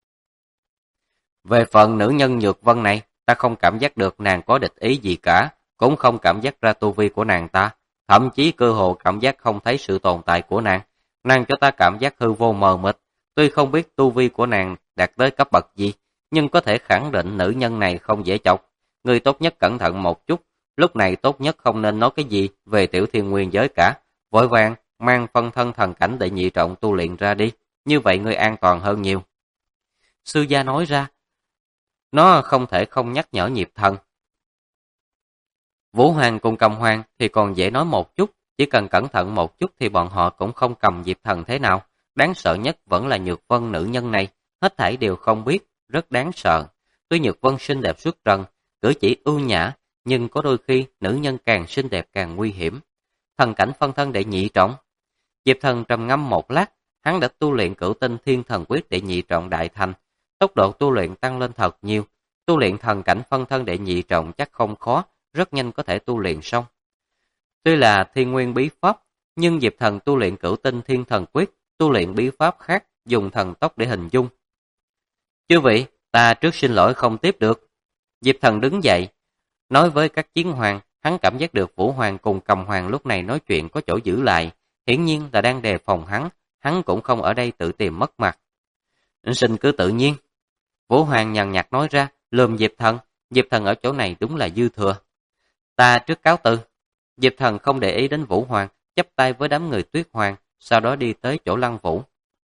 Về phần nữ nhân Nhược Vân này, ta không cảm giác được nàng có địch ý gì cả, cũng không cảm giác ra tu vi của nàng ta, thậm chí cơ hồ cảm giác không thấy sự tồn tại của nàng. Nàng cho ta cảm giác hư vô mờ mịt, tuy không biết tu vi của nàng đạt tới cấp bậc gì, nhưng có thể khẳng định nữ nhân này không dễ chọc. Người tốt nhất cẩn thận một chút, lúc này tốt nhất không nên nói cái gì về Tiểu Thiên Nguyên giới cả, vội vàng mang phân thân thần cảnh đệ nhị trọng tu luyện ra đi, như vậy ngươi an toàn hơn nhiều. Sư gia nói ra, nó không thể không nhắc nhở Diệp Thần. Vũ Hoàng cùng Cầm Hoàng thì còn dễ nói một chút, chỉ cần cẩn thận một chút thì bọn họ cũng không cầm Diệp Thần thế nào. Đáng sợ nhất vẫn là Nhược Vân nữ nhân này, hết thảy đều không biết, rất đáng sợ. Tuy Nhược Vân xinh đẹp xuất trần, cử chỉ ưu nhã, nhưng có đôi khi nữ nhân càng xinh đẹp càng nguy hiểm. Thần cảnh phân thân đệ nhị trọng. Diệp Thần trầm ngâm một lát, hắn đã tu luyện Cửu Tinh Thiên Thần Quyết đệ nhị trọng đại thành, tốc độ tu luyện tăng lên thật nhiều. Tu luyện thần cảnh phân thân đệ nhị trọng chắc không khó, rất nhanh có thể tu luyện xong. Tuy là thiên nguyên bí pháp, nhưng Diệp Thần tu luyện Cửu Tinh Thiên Thần Quyết, tu luyện bí pháp khác, dùng thần tốc để hình dung. Chư vị, ta trước xin lỗi không tiếp được. Diệp Thần đứng dậy, nói với các chiến hoàng, hắn cảm giác được Vũ Hoàng cùng Cầm Hoàng lúc này nói chuyện có chỗ giữ lại, hiển nhiên là đang đề phòng hắn cũng không ở đây tự tìm mất mặt. Xin cứ tự nhiên. Vũ Hoàng nhàn nhạt nói ra, lườm Diệp Thần ở chỗ này đúng là dư thừa. Ta trước cáo từ. Diệp Thần không để ý đến Vũ Hoàng, chắp tay với đám người Tuyết Hoàng, sau đó đi tới chỗ Lăng Vũ.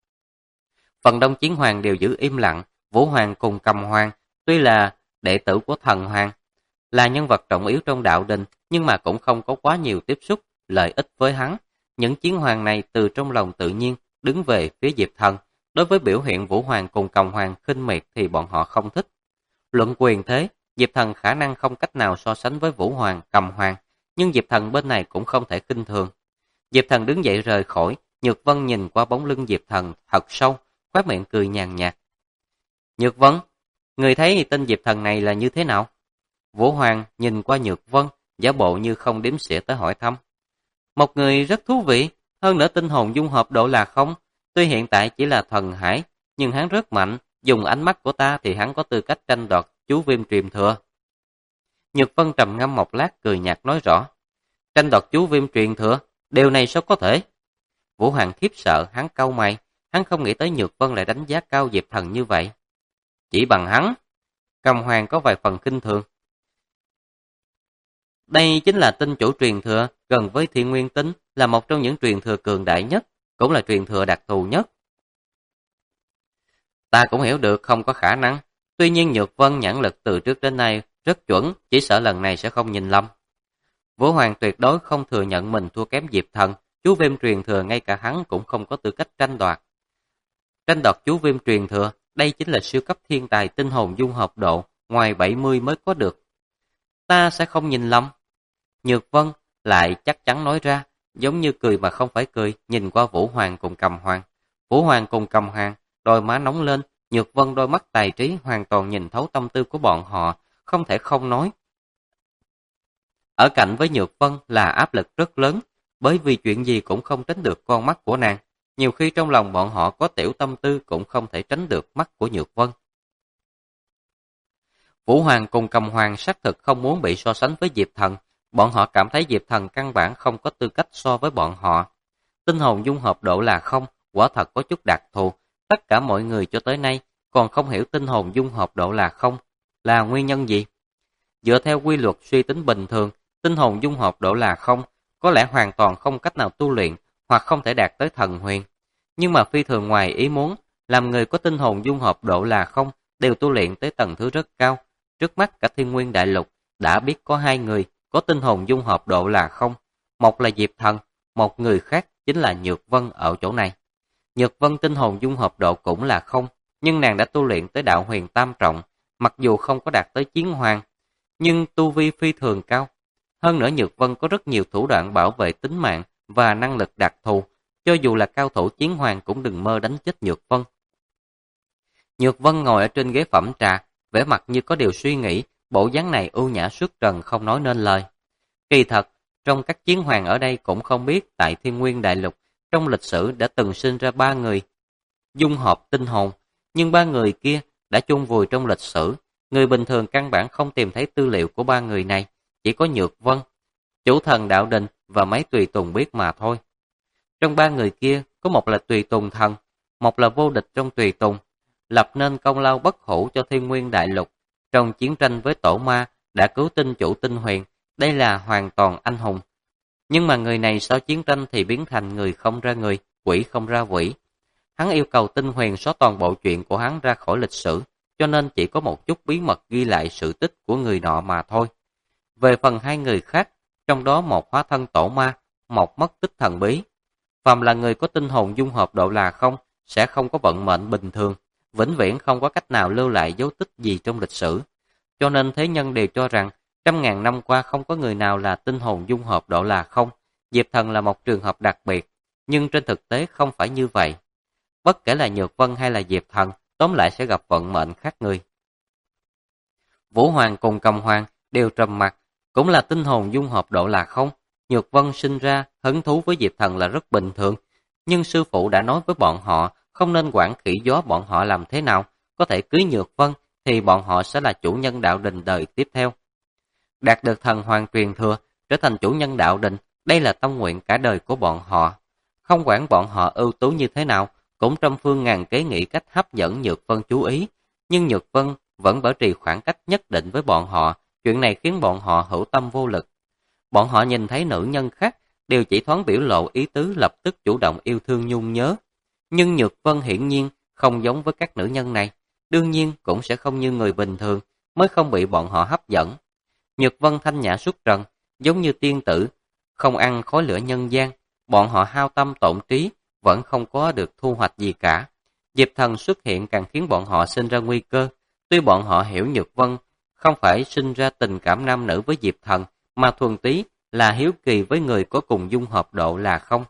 Phần đông chiến hoàng đều giữ im lặng, Vũ Hoàng cùng Cầm Hoàng, tuy là đệ tử của Thần Hoàng, là nhân vật trọng yếu trong đạo đình, nhưng mà cũng không có quá nhiều tiếp xúc, lợi ích với hắn. Những chiến hoàng này từ trong lòng tự nhiên đứng về phía Diệp Thần. Đối với biểu hiện Vũ Hoàng cùng Cầm Hoàng khinh miệt thì bọn họ không thích. Luận quyền thế, Diệp Thần khả năng không cách nào so sánh với Vũ Hoàng, Cầm Hoàng, nhưng Diệp Thần bên này cũng không thể khinh thường. Diệp Thần đứng dậy rời khỏi, Nhược Vân nhìn qua bóng lưng Diệp Thần thật sâu, khóe miệng cười nhàn nhạt. Nhược Vân, người thấy tên Diệp Thần này là như thế nào? Vũ Hoàng nhìn qua Nhược Vân, giả bộ như không đếm xỉa tới hỏi thăm. Một người rất thú vị, hơn nữa tinh hồn dung hợp độ là không. Tuy hiện tại chỉ là thần hải, nhưng hắn rất mạnh, dùng ánh mắt của ta thì hắn có tư cách tranh đoạt chú Viêm truyền thừa. Nhược Vân trầm ngâm một lát cười nhạt nói rõ. Tranh đoạt chú Viêm truyền thừa, điều này sao có thể? Vũ Hoàng khiếp sợ, hắn cau mày, hắn không nghĩ tới Nhược Vân lại đánh giá cao Diệp Thần như vậy. Chỉ bằng hắn, Cầm Hoàng có vài phần khinh thường. Đây chính là tinh chủ truyền thừa, gần với Thiên Nguyên Tinh, là một trong những truyền thừa cường đại nhất, cũng là truyền thừa đặc thù nhất. Ta cũng hiểu được không có khả năng, tuy nhiên Nhược Vân nhãn lực từ trước đến nay rất chuẩn, chỉ sợ lần này sẽ không nhìn lầm. Vũ Hoàng tuyệt đối không thừa nhận mình thua kém Diệp Thần, chú Viêm truyền thừa ngay cả hắn cũng không có tư cách tranh đoạt. Tranh đoạt chú Viêm truyền thừa, đây chính là siêu cấp thiên tài tinh hồn dung hợp độ, ngoài 70 mới có được. Ta sẽ không nhìn lầm. Nhược Vân lại chắc chắn nói ra, giống như cười mà không phải cười, nhìn qua Vũ Hoàng cùng Cầm Hoàng. Vũ Hoàng cùng Cầm Hoàng, đôi má nóng lên, Nhược Vân đôi mắt tài trí hoàn toàn nhìn thấu tâm tư của bọn họ, không thể không nói. Ở cạnh với Nhược Vân là áp lực rất lớn, bởi vì chuyện gì cũng không tránh được con mắt của nàng. Nhiều khi trong lòng bọn họ có tiểu tâm tư cũng không thể tránh được mắt của Nhược Vân. Vũ Hoàng cùng Cầm Hoàng xác thực không muốn bị so sánh với Diệp Thần, bọn họ cảm thấy Diệp Thần căn bản không có tư cách so với bọn họ. Tinh hồn dung hợp độ là không, quả thật có chút đặc thù, tất cả mọi người cho tới nay còn không hiểu tinh hồn dung hợp độ là không, là nguyên nhân gì. Dựa theo quy luật suy tính bình thường, tinh hồn dung hợp độ là không, có lẽ hoàn toàn không cách nào tu luyện, hoặc không thể đạt tới thần huyền. Nhưng mà phi thường ngoài ý muốn, làm người có tinh hồn dung hợp độ là không, đều tu luyện tới tầng thứ rất cao. Trước mắt cả Thiên Nguyên Đại Lục đã biết có 2 người có tinh hồn dung hợp độ là không. Một là Diệp Thần, một người khác chính là Nhược Vân ở chỗ này. Nhược Vân tinh hồn dung hợp độ cũng là không, nhưng nàng đã tu luyện tới đạo huyền tam trọng, mặc dù không có đạt tới chiến hoàng, nhưng tu vi phi thường cao. Hơn nữa Nhược Vân có rất nhiều thủ đoạn bảo vệ tính mạng và năng lực đặc thù, cho dù là cao thủ chiến hoàng cũng đừng mơ đánh chết Nhược Vân. Nhược Vân ngồi ở trên ghế phẩm trà, vẻ mặt như có điều suy nghĩ, bộ dáng này ưu nhã xuất trần không nói nên lời. Kỳ thật, trong các chiến hoàng ở đây cũng không biết tại Thiên Nguyên Đại Lục, trong lịch sử đã từng sinh ra 3 người dung hợp tinh hồn, nhưng 3 người kia đã chôn vùi trong lịch sử. Người bình thường căn bản không tìm thấy tư liệu của 3 người này, chỉ có Nhược Vân, chủ thần đạo đình và mấy tùy tùng biết mà thôi. Trong 3 người kia, có một là tùy tùng thần, một là vô địch trong tùy tùng, lập nên công lao bất hủ cho Thiên Nguyên Đại Lục. Trong chiến tranh với tổ ma, đã cứu tinh chủ tinh huyền, đây là hoàn toàn anh hùng. Nhưng mà người này sau chiến tranh thì biến thành người không ra người, quỷ không ra quỷ. Hắn yêu cầu tinh huyền xóa toàn bộ chuyện của hắn ra khỏi lịch sử, cho nên chỉ có một chút bí mật ghi lại sự tích của người nọ mà thôi. Về phần 2 người khác, trong đó một hóa thân tổ ma, một mất tích thần bí. Phàm là người có tinh hồn dung hợp độ là không, sẽ không có vận mệnh bình thường, vĩnh viễn không có cách nào lưu lại dấu tích gì trong lịch sử. Cho nên thế nhân đều cho rằng, 100.000 năm qua không có người nào là tinh hồn dung hợp độ là không. Diệp Thần là một trường hợp đặc biệt, nhưng trên thực tế không phải như vậy. Bất kể là Nhược Vân hay là Diệp Thần, tóm lại sẽ gặp vận mệnh khác người. Vũ Hoàng cùng Cầm Hoàng đều trầm mặc, cũng là tinh hồn dung hợp độ là không. Nhược Vân sinh ra hứng thú với Diệp Thần là rất bình thường, nhưng sư phụ đã nói với bọn họ không nên quản khỉ gió bọn họ làm thế nào, có thể cưới Nhược Vân thì bọn họ sẽ là chủ nhân đạo đình đời tiếp theo. Đạt được thần hoàng truyền thừa, trở thành chủ nhân đạo đình, đây là tâm nguyện cả đời của bọn họ. Không quản bọn họ ưu tú như thế nào, cũng trăm phương ngàn kế nghĩ cách hấp dẫn Nhược Vân chú ý, nhưng Nhược Vân vẫn bảo trì khoảng cách nhất định với bọn họ, chuyện này khiến bọn họ hữu tâm vô lực. Bọn họ nhìn thấy nữ nhân khác, đều chỉ thoáng biểu lộ ý tứ lập tức chủ động yêu thương nhung nhớ. Nhưng Nhược Vân hiển nhiên không giống với các nữ nhân này, đương nhiên cũng sẽ không như người bình thường, mới không bị bọn họ hấp dẫn. Nhược Vân thanh nhã xuất trần, giống như tiên tử, không ăn khói lửa nhân gian, bọn họ hao tâm tổn trí, vẫn không có được thu hoạch gì cả. Diệp Thần xuất hiện càng khiến bọn họ sinh ra nguy cơ, tuy bọn họ hiểu Nhược Vân không phải sinh ra tình cảm nam nữ với Diệp Thần, mà thuần túy là hiếu kỳ với người có cùng dung hợp độ là không.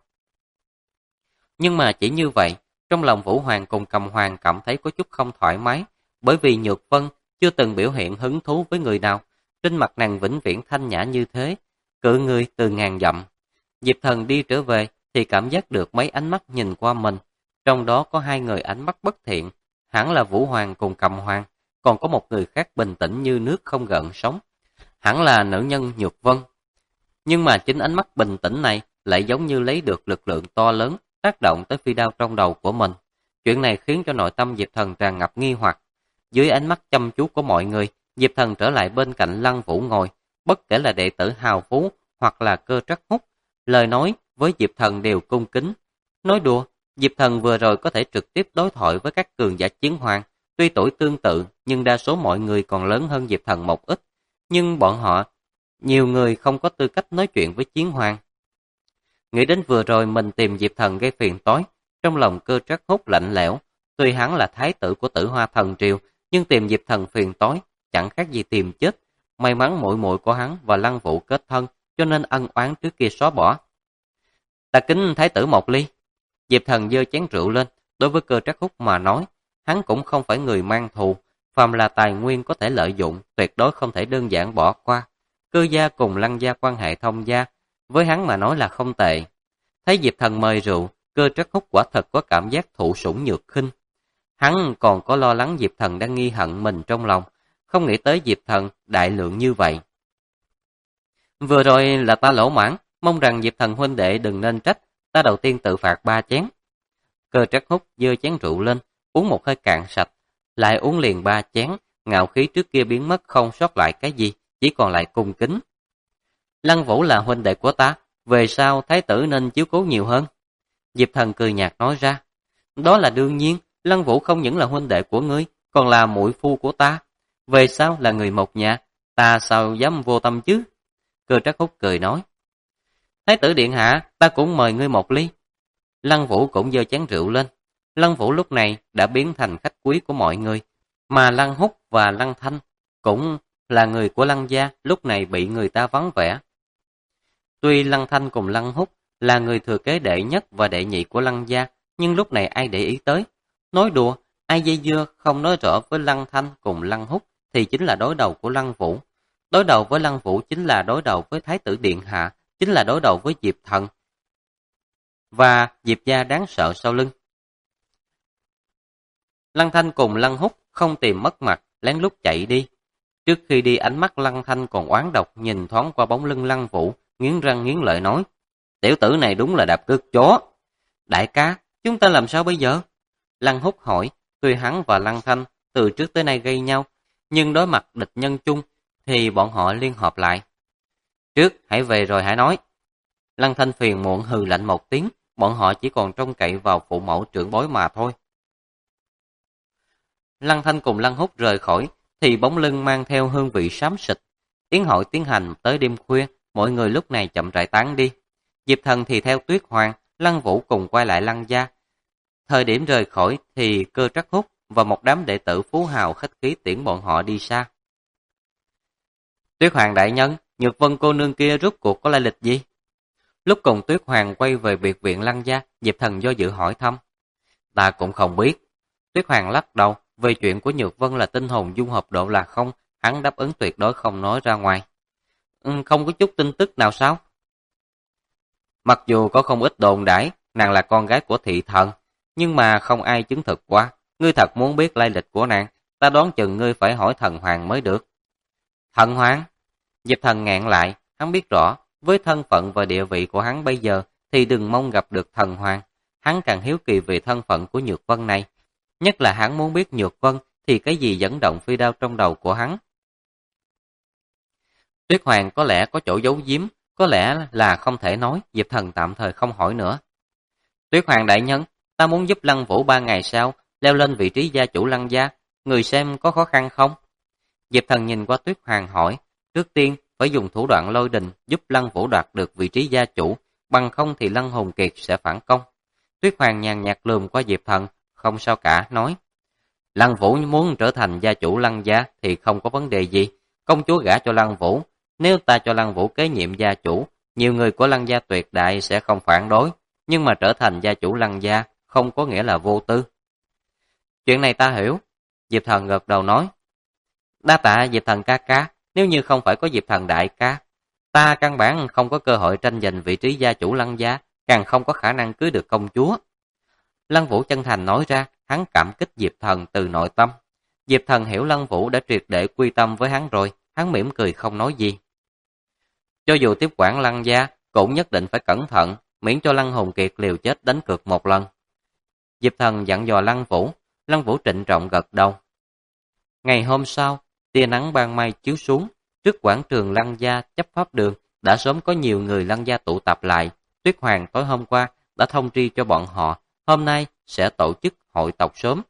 Nhưng mà chỉ như vậy, trong lòng Vũ Hoàng cùng Cầm Hoàng cảm thấy có chút không thoải mái, bởi vì Nhược Vân chưa từng biểu hiện hứng thú với người nào, trên mặt nàng vĩnh viễn thanh nhã như thế, cự người từ ngàn dặm. Diệp Thần đi trở về thì cảm giác được mấy ánh mắt nhìn qua mình, trong đó có 2 người ánh mắt bất thiện, hẳn là Vũ Hoàng cùng Cầm Hoàng, còn có một người khác bình tĩnh như nước không gợn sóng, hẳn là nữ nhân Nhược Vân. Nhưng mà chính ánh mắt bình tĩnh này lại giống như lấy được lực lượng to lớn, tác động tới phi đao trong đầu của mình. Chuyện này khiến cho nội tâm Diệp Thần tràn ngập nghi hoặc. Dưới ánh mắt chăm chú của mọi người, Diệp Thần trở lại bên cạnh Lăng Vũ ngồi, bất kể là đệ tử hào phú hoặc là Cơ Trắc Hút, lời nói với Diệp Thần đều cung kính. Nói đùa, Diệp Thần vừa rồi có thể trực tiếp đối thoại với các cường giả chiến hoàng, tuy tuổi tương tự nhưng đa số mọi người còn lớn hơn Diệp Thần một ít, nhưng bọn họ nhiều người không có tư cách nói chuyện với chiến hoàng. Nghĩ đến vừa rồi mình tìm Diệp Thần gây phiền toái, trong lòng Cơ Trắc Hút lạnh lẽo, tuy hắn là thái tử của Tử Hoa Thần Triều, nhưng tìm Diệp Thần phiền toái chẳng khác gì tìm chết. May mắn muội muội của hắn và Lăng Vũ kết thân, cho nên ân oán trước kia xóa bỏ. Ta kính thái tử một ly. Diệp Thần giơ chén rượu lên, đối với Cơ Trắc Hút mà nói, hắn cũng không phải người mang thù, phàm là tài nguyên có thể lợi dụng, tuyệt đối không thể đơn giản bỏ qua. Cơ gia cùng Lăng gia quan hệ thông gia, với hắn mà nói là không tệ. Thấy Diệp Thần mời rượu, Cơ Trắc Hút quả thật có cảm giác thụ sủng nhược khinh. Hắn còn có lo lắng Diệp Thần đang nghi hận mình trong lòng, không nghĩ tới Diệp Thần đại lượng như vậy. Vừa rồi là ta lỗ mãn, mong rằng Diệp Thần huynh đệ đừng nên trách, ta đầu tiên tự phạt 3 chén. Cơ Trắc Hút giơ chén rượu lên, uống một hơi cạn sạch, lại uống liền 3 chén, ngạo khí trước kia biến mất không sót lại cái gì, chỉ còn lại cung kính. Lăng Vũ là huynh đệ của ta, về sau thái tử nên chiếu cố nhiều hơn. Diệp Thần cười nhạt nói ra, đó là đương nhiên, Lăng Vũ không những là huynh đệ của ngươi, còn là muội phu của ta. Về sau là người một nhà, ta sao dám vô tâm chứ? Cơ Trắc Hút cười nói, thái tử điện hạ, ta cũng mời ngươi một ly. Lăng Vũ cũng giơ chén rượu lên, Lăng Vũ lúc này đã biến thành khách quý của mọi người, mà Lăng Húc và Lăng Thanh cũng là người của Lăng gia, lúc này bị người ta vắng vẻ. Tuy Lăng Thanh cùng Lăng Húc là người thừa kế đệ nhất và đệ nhị của Lăng gia, nhưng lúc này ai để ý tới. Nói đùa, ai dây dưa không nói rõ với Lăng Thanh cùng Lăng Húc thì chính là đối đầu của Lăng Vũ. Đối đầu với Lăng Vũ chính là đối đầu với Thái tử Điện Hạ, chính là đối đầu với Diệp Thần và Diệp gia đáng sợ sau lưng. Lăng Thanh cùng Lăng Húc không tìm mất mặt, lén lút chạy đi. Trước khi đi, ánh mắt Lăng Thanh còn oán độc nhìn thoáng qua bóng lưng Lăng Vũ, nghiến răng nghiến lợi nói: "Tiểu tử này đúng là đạp cước chó. Đại ca, chúng ta làm sao bây giờ?" Lăng Húc hỏi. Tuy hắn và Lăng Thanh từ trước tới nay gây nhau, nhưng đối mặt địch nhân chung thì bọn họ liên hợp lại. "Trước hãy về rồi hãy nói." Lăng Thanh phiền muộn hừ lạnh một tiếng, bọn họ chỉ còn trông cậy vào phụ mẫu trưởng bối mà thôi. Lăng Thanh cùng Lăng Húc rời khỏi, thì bóng lưng mang theo hương vị xám xịt. Yến hội tiến hành tới đêm khuya, mọi người lúc này chậm rãi tán đi. Diệp Thần thì theo Tuyết Hoàng, Lăng Vũ cùng quay lại Lăng gia. Thời điểm rời khỏi thì Cơ Trắc Húc và một đám đệ tử phú hào khách khí tiễn bọn họ đi xa. Tuyết Hoàng đại nhân, Nhược Vân cô nương kia rốt cuộc có lai lịch gì? Lúc cùng Tuyết Hoàng quay về biệt viện Lăng gia, Diệp Thần do dự hỏi thăm. Ta cũng không biết. Tuyết Hoàng lắc đầu, về chuyện của Nhược Vân là tinh hồn dung hợp độ là không, hắn đáp ứng tuyệt đối không nói ra ngoài. Không có chút tin tức nào sao? Mặc dù có không ít đồn đãi, nàng là con gái của thị thần, nhưng mà không ai chứng thực qua. Ngươi thật muốn biết lai lịch của nàng, ta đoán chừng ngươi phải hỏi thần hoàng mới được. Thần hoàng? Diệp Thần ngẹn lại, hắn biết rõ, với thân phận và địa vị của hắn bây giờ thì đừng mong gặp được thần hoàng. Hắn càng hiếu kỳ về thân phận của Nhược Vân này. Nhất là hắn muốn biết Nhược Vân thì cái gì dẫn động phi đao trong đầu của hắn. Tuyết Hoàng có lẽ có chỗ giấu giếm, có lẽ là không thể nói, Diệp Thần tạm thời không hỏi nữa. Tuyết Hoàng đại nhân, ta muốn giúp Lăng Vũ 3 ngày sau leo lên vị trí gia chủ Lăng gia, người xem có khó khăn không? Diệp Thần nhìn qua Tuyết Hoàng hỏi, trước tiên phải dùng thủ đoạn lôi đình giúp Lăng Vũ đoạt được vị trí gia chủ, bằng không thì Lăng Hùng Kiệt sẽ phản công. Tuyết Hoàng nhàn nhạt lườm qua Diệp Thần, không sao cả, nói. Lăng Vũ muốn trở thành gia chủ Lăng gia thì không có vấn đề gì, công chúa gả cho Lăng Vũ. Nếu ta cho Lăng Vũ kế nhiệm gia chủ, nhiều người của Lăng gia tuyệt đại sẽ không phản đối, nhưng mà trở thành gia chủ Lăng gia không có nghĩa là vô tư. Chuyện này ta hiểu, Diệp Thần gật đầu nói. Đa tạ Diệp Thần ca ca, nếu như không phải có Diệp Thần đại ca, ta căn bản không có cơ hội tranh giành vị trí gia chủ Lăng gia, càng không có khả năng cưới được công chúa. Lăng Vũ chân thành nói ra, hắn cảm kích Diệp Thần từ nội tâm. Diệp Thần hiểu Lăng Vũ đã triệt để quy tâm với hắn rồi, hắn mỉm cười không nói gì. Cho dù tiếp quản Lăng gia, cũng nhất định phải cẩn thận, miễn cho Lăng Hùng Kiệt liều chết đánh cược một lần. Diệp Thần dặn dò Lăng Vũ trịnh trọng gật đầu. Ngày hôm sau, tia nắng ban mai chiếu xuống, trước quảng trường Lăng gia chấp pháp đường đã sớm có nhiều người Lăng gia tụ tập lại. Tuyết Hoàng tối hôm qua đã thông tri cho bọn họ, hôm nay sẽ tổ chức hội tộc sớm.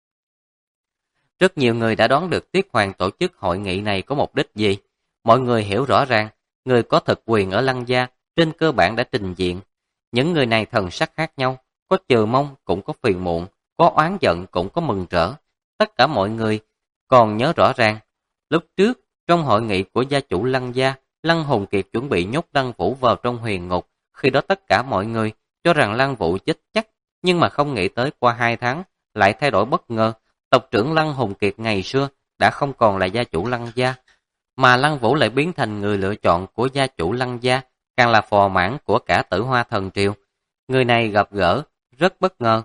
Rất nhiều người đã đoán được Tuyết Hoàng tổ chức hội nghị này có mục đích gì. Mọi người hiểu rõ ràng, người có thực quyền ở Lăng gia trên cơ bản đã trình diện. Những người này thần sắc khác nhau, có chờ mong cũng có phiền muộn, có oán giận cũng có mừng rỡ. Tất cả mọi người còn nhớ rõ ràng, lúc trước trong hội nghị của gia chủ Lăng gia, Lăng Hùng Kiệt chuẩn bị nhốt Lăng Vũ vào trong huyền ngục. Khi đó tất cả mọi người cho rằng Lăng Vũ chết chắc, nhưng mà không nghĩ tới qua 2 tháng lại thay đổi bất ngờ. Tộc trưởng Lăng Hùng Kiệt ngày xưa đã không còn là gia chủ Lăng gia, mà Lăng Vũ lại biến thành người lựa chọn của gia chủ Lăng gia, càng là phò mãn của cả Tử Hoa Thần Triều. Người này gặp gỡ rất bất ngờ.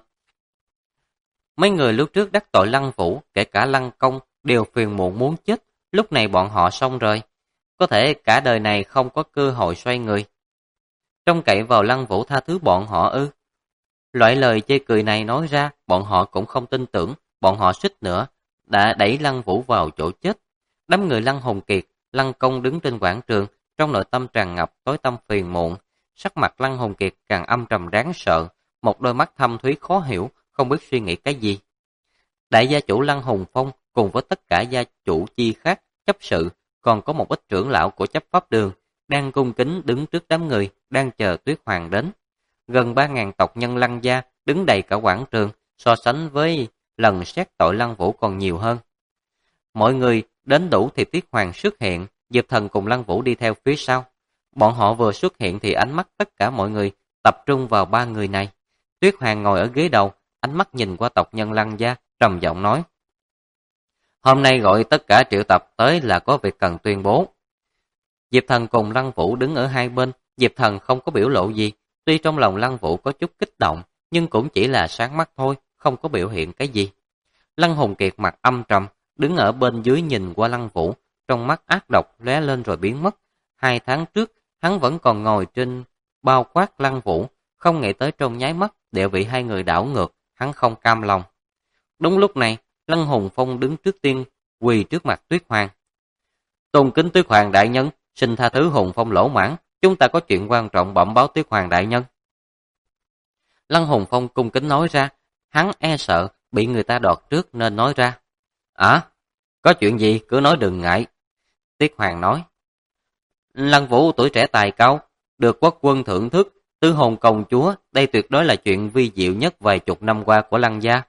Mấy người lúc trước đắc tội Lăng Vũ, kể cả Lăng Công, đều phiền muộn muốn chết, lúc này bọn họ xong rồi. Có thể cả đời này không có cơ hội xoay người. Trông cậy vào Lăng Vũ tha thứ bọn họ ư? Loại lời chê cười này nói ra, bọn họ cũng không tin tưởng, bọn họ suýt nữa đã đẩy Lăng Vũ vào chỗ chết. Đám người Lăng Hùng Kiệt, Lăng Công đứng trên quảng trường, trong nội tâm tràn ngập tối tăm phiền muộn. Sắc mặt Lăng Hùng Kiệt càng âm trầm đáng sợ, một đôi mắt thâm thúy khó hiểu, không biết suy nghĩ cái gì. Đại gia chủ Lăng Hùng Phong cùng với tất cả gia chủ chi khác, chấp sự, còn có một ít trưởng lão của chấp pháp đường, đang cung kính đứng trước đám người, đang chờ Tuyết Hoàng đến. Gần 3.000 tộc nhân Lăng gia đứng đầy cả quảng trường, so sánh với lần xét tội Lăng Vũ còn nhiều hơn. Mọi người đến đủ thì Tuyết Hoàng xuất hiện, Diệp Thần cùng Lăng Vũ đi theo phía sau. Bọn họ vừa xuất hiện thì ánh mắt tất cả mọi người tập trung vào ba người này. Tuyết Hoàng ngồi ở ghế đầu, ánh mắt nhìn qua tộc nhân Lăng gia, trầm giọng nói: "Hôm nay gọi tất cả triệu tập tới là có việc cần tuyên bố." Diệp Thần cùng Lăng Vũ đứng ở hai bên, Diệp Thần không có biểu lộ gì, tuy trong lòng Lăng Vũ có chút kích động, nhưng cũng chỉ là sáng mắt thôi, không có biểu hiện cái gì. Lăng Hùng Kiệt mặt âm trầm, đứng ở bên dưới nhìn qua Lăng Vũ, trong mắt ác độc lóe lên rồi biến mất. 2 tháng trước, hắn vẫn còn ngồi trên bao quát Lăng Vũ, không nghĩ tới trong nháy mắt địa vị hai người đảo ngược, hắn không cam lòng. Đúng lúc này, Lăng Hùng Phong đứng trước tiên, quỳ trước mặt Tuyết Hoàng. "Tôn kính Tuyết Hoàng đại nhân, xin tha thứ Hùng Phong lỗ mãng, chúng ta có chuyện quan trọng bẩm báo Tuyết Hoàng đại nhân." Lăng Hùng Phong cung kính nói ra, hắn e sợ bị người ta đoạt trước nên nói ra. Có chuyện gì cứ nói đừng ngại." Tuyết Hoàng nói. "Lăng Vũ tuổi trẻ tài cao, được quốc quân thưởng thức, tứ hồn công chúa, đây tuyệt đối là chuyện vi diệu nhất vài chục năm qua của Lăng gia.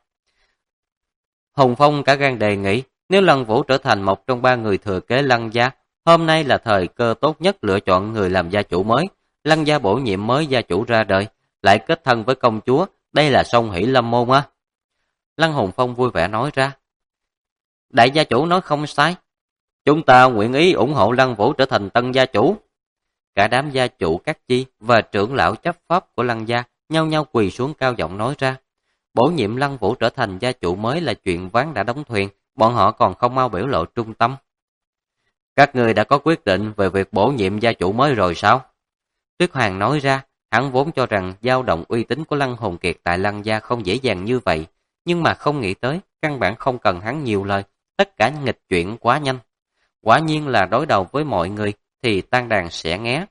Hùng Phong cả gan đề nghị, nếu Lăng Vũ trở thành một trong 3 người thừa kế Lăng gia, hôm nay là thời cơ tốt nhất lựa chọn người làm gia chủ mới. Lăng gia bổ nhiệm mới gia chủ ra đời, lại kết thân với công chúa, đây là song hỷ lâm môn á." Lăng Hùng Phong vui vẻ nói ra. "Đại gia chủ nói không sai, chúng ta nguyện ý ủng hộ Lăng Vũ trở thành tân gia chủ." Cả đám gia chủ các chi và trưởng lão chấp pháp của Lăng gia nhao nhao quỳ xuống cao giọng nói ra. Bổ nhiệm Lăng Vũ trở thành gia chủ mới là chuyện ván đã đóng thuyền, bọn họ còn không mau biểu lộ trung tâm. "Các người đã có quyết định về việc bổ nhiệm gia chủ mới rồi sao?" Tuyết Hoàng nói ra, hắn vốn cho rằng dao động uy tín của Lăng Hùng Kiệt tại Lăng gia không dễ dàng như vậy, nhưng mà không nghĩ tới, căn bản không cần hắn nhiều lời, tất cả nghịch chuyển quá nhanh. Quả nhiên là đối đầu với mọi người thì tan đàn sẽ nghé.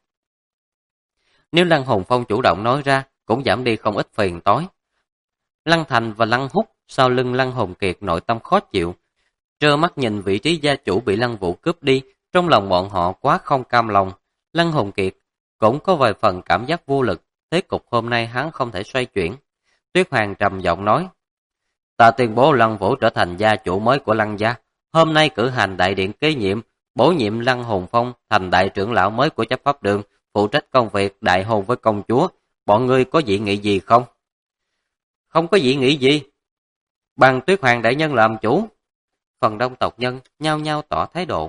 Nếu Lăng Hùng Phong chủ động nói ra, cũng giảm đi không ít phiền toái. Lăng Thành và Lăng Húc sau lưng Lăng Hùng Kiệt nội tâm khó chịu, trơ mắt nhìn vị trí gia chủ bị Lăng Vũ cướp đi, trong lòng bọn họ quá không cam lòng. Lăng Hùng Kiệt cũng có vài phần cảm giác vô lực, thế cục hôm nay hắn không thể xoay chuyển. Tuyết Hoàng trầm giọng nói: "Ta tuyên bố Lăng Vũ trở thành gia chủ mới của Lăng gia. Hôm nay cử hành đại điện kế nhiệm, bổ nhiệm Lăng Hùng Phong thành đại trưởng lão mới của chấp pháp đường, phụ trách công việc đại hôn với công chúa. Bọn ngươi có dị nghị gì không?" "Không có dị nghị gì. Bằng Tuyết Hoàng đại nhân làm chủ." Phần đông tộc nhân nhao nhao tỏ thái độ.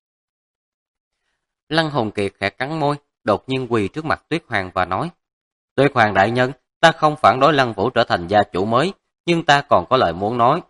Lăng Hùng Kiệt khẽ cắn môi, đột nhiên quỳ trước mặt Tuyết Hoàng và nói: "Tuyết Hoàng đại nhân, ta không phản đối Lăng Vũ trở thành gia chủ mới, nhưng ta còn có lời muốn nói."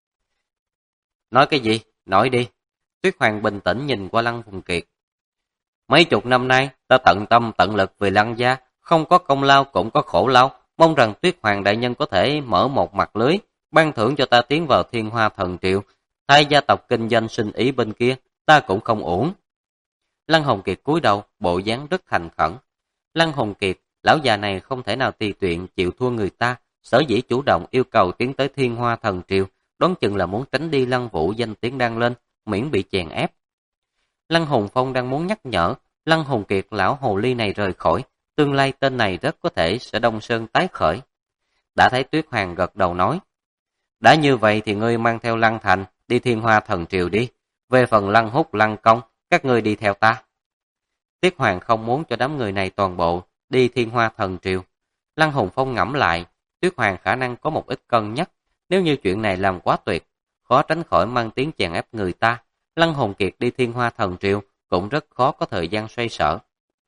"Nói cái gì? Nói đi." Tuyết Hoàng bình tĩnh nhìn qua Lăng Hùng Kiệt. "Mấy chục năm nay, ta tận tâm tận lực vì Lăng gia, không có công lao cũng có khổ lao, mong rằng Tuyết Hoàng đại nhân có thể mở một mặt lưới, ban thưởng cho ta tiến vào Thiên Hoa Thần Triều, thay gia tộc kinh doanh sinh ý bên kia, ta cũng không uổng." Lăng Hùng Kiệt cúi đầu, bộ dáng rất thành khẩn. Lăng Hùng Kiệt, lão già này không thể nào tùy tiện chịu thua người ta, sở dĩ chủ động yêu cầu tiến tới Thiên Hoa Thần Triều, đoán chừng là muốn tránh đi Lăng Vũ danh tiếng đang lên, miễn bị chèn ép. Lăng Hùng Phong đang muốn nhắc nhở Lăng Hùng Kiệt lão hồ ly này rời khỏi, tương lai tên này rất có thể sẽ đông sơn tái khởi. Đã thấy Tuyết Hoàng gật đầu nói: "Đã như vậy thì ngươi mang theo Lăng Thành đi Thiên Hoa Thần Triều đi, về phần Lăng Húc, Lăng Công, các ngươi đi theo ta." Tuyết Hoàng không muốn cho đám người này toàn bộ đi Thiên Hoa Thần Triều. Lăng Hùng Phong ngẫm lại, Tuyết Hoàng khả năng có một ít cân nhắc, nếu như chuyện này làm quá tuyệt, khó tránh khỏi mang tiếng chèn ép người ta. Lăng Hùng Kiệt đi Thiên Hoa Thần Triều cũng rất khó có thời gian xoay sở.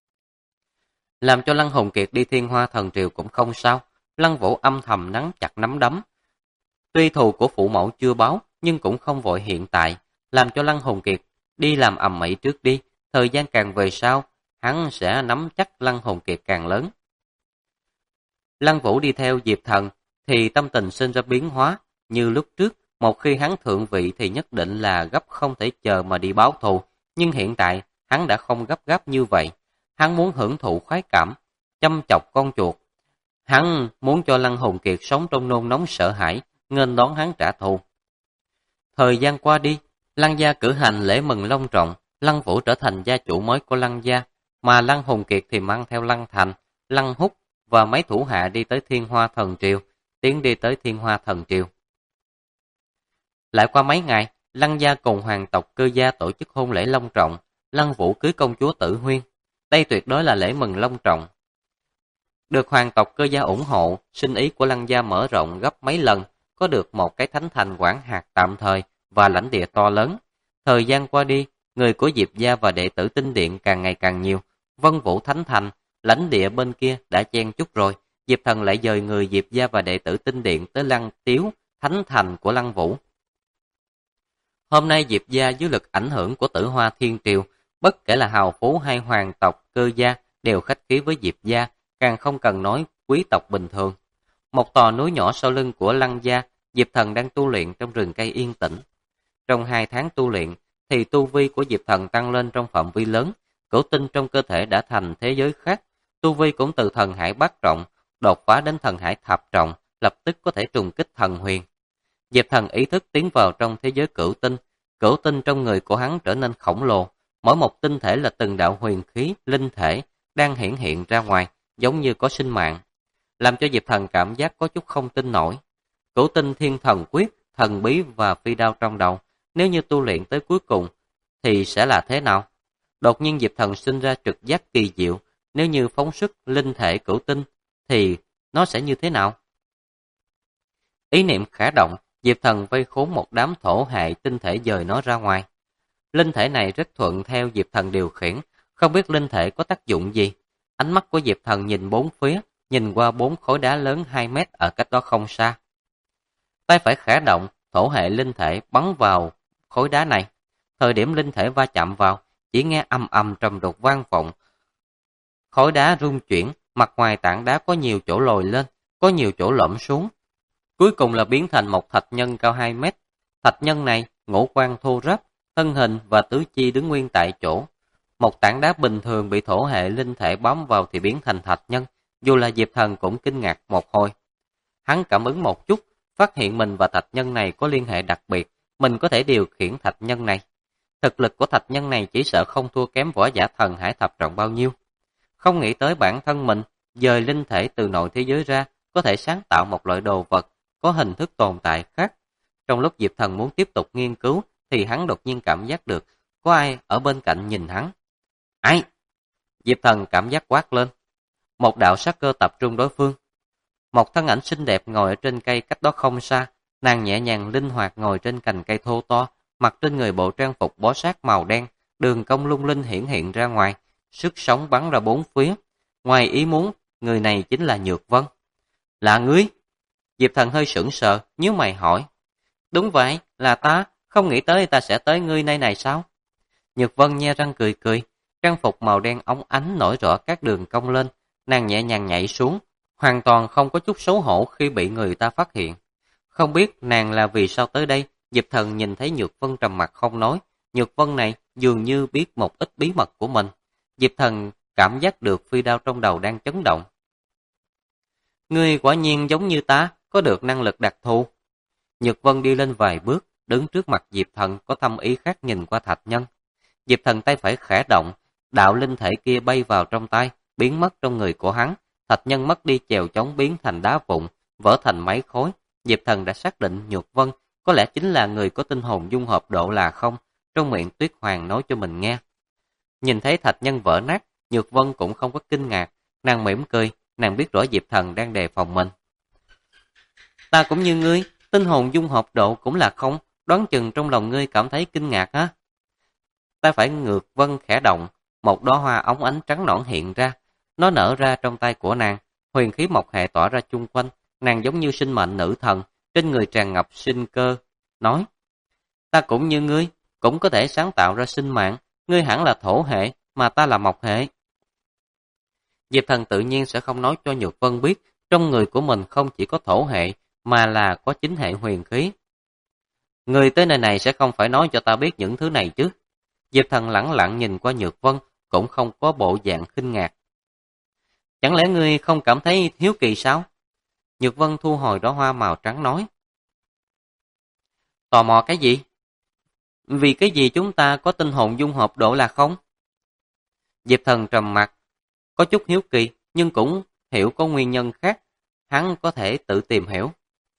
Làm cho Lăng Hùng Kiệt đi Thiên Hoa Thần Triều cũng không sao. Lăng Vũ âm thầm nắm chặt nắm đấm. Tuy thù của phụ mẫu chưa báo, nhưng cũng không vội hiện tại. Làm cho Lăng Hùng Kiệt đi làm ầm ĩ trước đi, thời gian càng về sau, hắn sẽ nắm chắc Lăng Hùng Kiệt càng lớn. Lăng Vũ đi theo Diệp Thần thì tâm tình sinh ra biến hóa, như lúc trước, một khi hắn thượng vị thì nhất định là gấp không thể chờ mà đi báo thù, nhưng hiện tại hắn đã không gấp gáp như vậy. Hắn muốn hưởng thụ khoái cảm, chăm chọc con chuột. Hắn muốn cho Lăng Hùng Kiệt sống trong nôn nóng sợ hãi, nghênh đón hắn trả thù. Thời gian qua đi, Lăng gia cử hành lễ mừng long trọng, Lăng Vũ trở thành gia chủ mới của Lăng gia, mà Lăng Hùng Kiệt thì mang theo Lăng Thành, Lăng Húc và mấy thủ hạ đi tới Thiên Hoa Thần Triều. tiến đi tới Thiên Hoa Thần Triều. Lại qua mấy ngày, Lăng gia cùng hoàng tộc Cơ gia tổ chức hôn lễ long trọng, Lăng Vũ cưới công chúa Tử Huyên. Đây tuyệt đối là lễ mừng long trọng. Được hoàng tộc Cơ gia ủng hộ, sinh ý của Lăng gia mở rộng gấp mấy lần, có được một cái thánh thành quản hạt tạm thời và lãnh địa to lớn. Thời gian qua đi, người của Diệp gia và đệ tử Tinh Điện càng ngày càng nhiều. Vân Vũ Thánh Thành, lãnh địa bên kia đã chen chúc rồi, Diệp Thần lại dời người Diệp gia và đệ tử Tinh Điện tới Lăng Tiếu, Thánh Thành của Lăng Vũ. Hôm nay Diệp gia dưới lực ảnh hưởng của Tử Hoa Thiên Triều, bất kể là hào phú hay hoàng tộc Cơ gia đều khách khí với Diệp gia, càng không cần nói quý tộc bình thường. Một tòa núi nhỏ sau lưng của Lăng gia, Diệp Thần đang tu luyện trong rừng cây yên tĩnh. Trong 2 tháng tu luyện, thì tu vi của Diệp Thần tăng lên trong phạm vi lớn, cửu tinh trong cơ thể đã thành thế giới khác, tu vi cũng từ thần hải bát trọng, đột phá đến thần hải thập trọng, lập tức có thể trùng kích thần huyền. Diệp Thần ý thức tiến vào trong thế giới cửu tinh trong người của hắn trở nên khổng lồ, mỗi một tinh thể là từng đạo huyền khí, linh thể, đang hiển hiện ra ngoài, giống như có sinh mạng, làm cho Diệp Thần cảm giác có chút không tin nổi. Cửu tinh thiên thần quyết, thần bí và phi đao trong đầu, nếu như tu luyện tới cuối cùng, thì sẽ là thế nào? Đột nhiên Diệp Thần sinh ra trực giác kỳ diệu, nếu như phóng xuất linh thể cửu tinh, thì nó sẽ như thế nào? Ý niệm khẽ động, Diệp Thần vây khốn một đám thổ hệ tinh thể dời nó ra ngoài. Linh thể này rất thuận theo Diệp Thần điều khiển, không biết linh thể có tác dụng gì. Ánh mắt của Diệp Thần nhìn bốn phía, nhìn qua 4 khối đá lớn 2 mét ở cách đó không xa. Tay phải khẽ động, thổ hệ linh thể bắn vào khối đá này. Thời điểm linh thể va chạm vào, chỉ nghe ầm ầm trầm đục vang vọng. Khối đá rung chuyển, mặt ngoài tảng đá có nhiều chỗ lồi lên, có nhiều chỗ lõm xuống. Cuối cùng là biến thành một thạch nhân cao 2 mét. Thạch nhân này ngũ quan thô ráp, thân hình và tứ chi đứng nguyên tại chỗ. Một tảng đá bình thường bị thổ hệ linh thể bám vào thì biến thành thạch nhân, dù là Diệp Thần cũng kinh ngạc một hồi. Hắn cảm ứng một chút, phát hiện mình và thạch nhân này có liên hệ đặc biệt, mình có thể điều khiển thạch nhân này. Thực lực của thạch nhân này chỉ sợ không thua kém võ giả thần hải thập trọng bao nhiêu. Không nghĩ tới bản thân mình, dời linh thể từ nội thế giới ra, có thể sáng tạo một loại đồ vật, có hình thức tồn tại khác. Trong lúc Diệp Thần muốn tiếp tục nghiên cứu, thì hắn đột nhiên cảm giác được, có ai ở bên cạnh nhìn hắn. Ai? Diệp Thần cảm giác quát lên. Một đạo sát cơ tập trung đối phương. Một thân ảnh xinh đẹp ngồi ở trên cây cách đó không xa, nàng nhẹ nhàng linh hoạt ngồi trên cành cây thô to, mặc trên người bộ trang phục bó sát màu đen, đường cong lung linh hiển hiện ra ngoài, sức sống bắn ra bốn phía. Ngoài ý muốn, người này chính là Nhược Vân. Là ngươi? Diệp Thần hơi sững sờ, nhíu mày hỏi. Đúng vậy, là ta, không nghĩ tới ta sẽ tới ngươi nơi này sao? Nhược Vân nhe răng cười cười, trang phục màu đen óng ánh nổi rõ các đường cong lên, nàng nhẹ nhàng nhảy xuống, hoàn toàn không có chút xấu hổ khi bị người ta phát hiện. Không biết nàng là vì sao tới đây, Diệp Thần nhìn thấy Nhược Vân trầm mặt không nói, Nhược Vân này dường như biết một ít bí mật của mình. Diệp Thần cảm giác được phi đao trong đầu đang chấn động. Ngươi quả nhiên giống như ta, có được năng lực đặc thù. Nhược Vân đi lên vài bước, đứng trước mặt Diệp Thần có thâm ý khác nhìn qua thạch nhân. Diệp Thần tay phải khẽ động, đạo linh thể kia bay vào trong tay, biến mất trong người của hắn. Thạch nhân mất đi chèo chống biến thành đá vụn, vỡ thành mấy khối. Diệp Thần đã xác định Nhược Vân có lẽ chính là người có tinh hồn dung hợp độ là không, trong miệng Tuyết Hoàng nói cho mình nghe. Nhìn thấy thạch nhân vỡ nát, Nhược Vân cũng không có kinh ngạc, nàng mỉm cười, nàng biết rõ Diệp Thần đang đề phòng mình. Ta cũng như ngươi, tinh hồn dung hợp độ cũng là không, đoán chừng trong lòng ngươi cảm thấy kinh ngạc á. Ta phải Nhược Vân khẽ động, một đóa hoa óng ánh trắng nõn hiện ra, nó nở ra trong tay của nàng, huyền khí mộc hệ tỏa ra chung quanh, nàng giống như sinh mệnh nữ thần, trên người tràn ngập sinh cơ, nói: Ta cũng như ngươi, cũng có thể sáng tạo ra sinh mạng, ngươi hẳn là thổ hệ, mà ta là mộc hệ. Diệp Thần tự nhiên sẽ không nói cho Nhược Vân biết, trong người của mình không chỉ có thổ hệ, mà là có 9 hệ huyền khí. Người tới nơi này sẽ không phải nói cho ta biết những thứ này chứ. Diệp Thần lẳng lặng nhìn qua Nhược Vân, cũng không có bộ dạng kinh ngạc. Chẳng lẽ ngươi không cảm thấy hiếu kỳ sao? Nhược Vân thu hồi đóa hoa màu trắng nói. Tò mò cái gì? Vì cái gì chúng ta có tinh hồn dung hợp độ là không? Diệp Thần trầm mặt, có chút hiếu kỳ, nhưng cũng hiểu có nguyên nhân khác. hắn có thể tự tìm hiểu.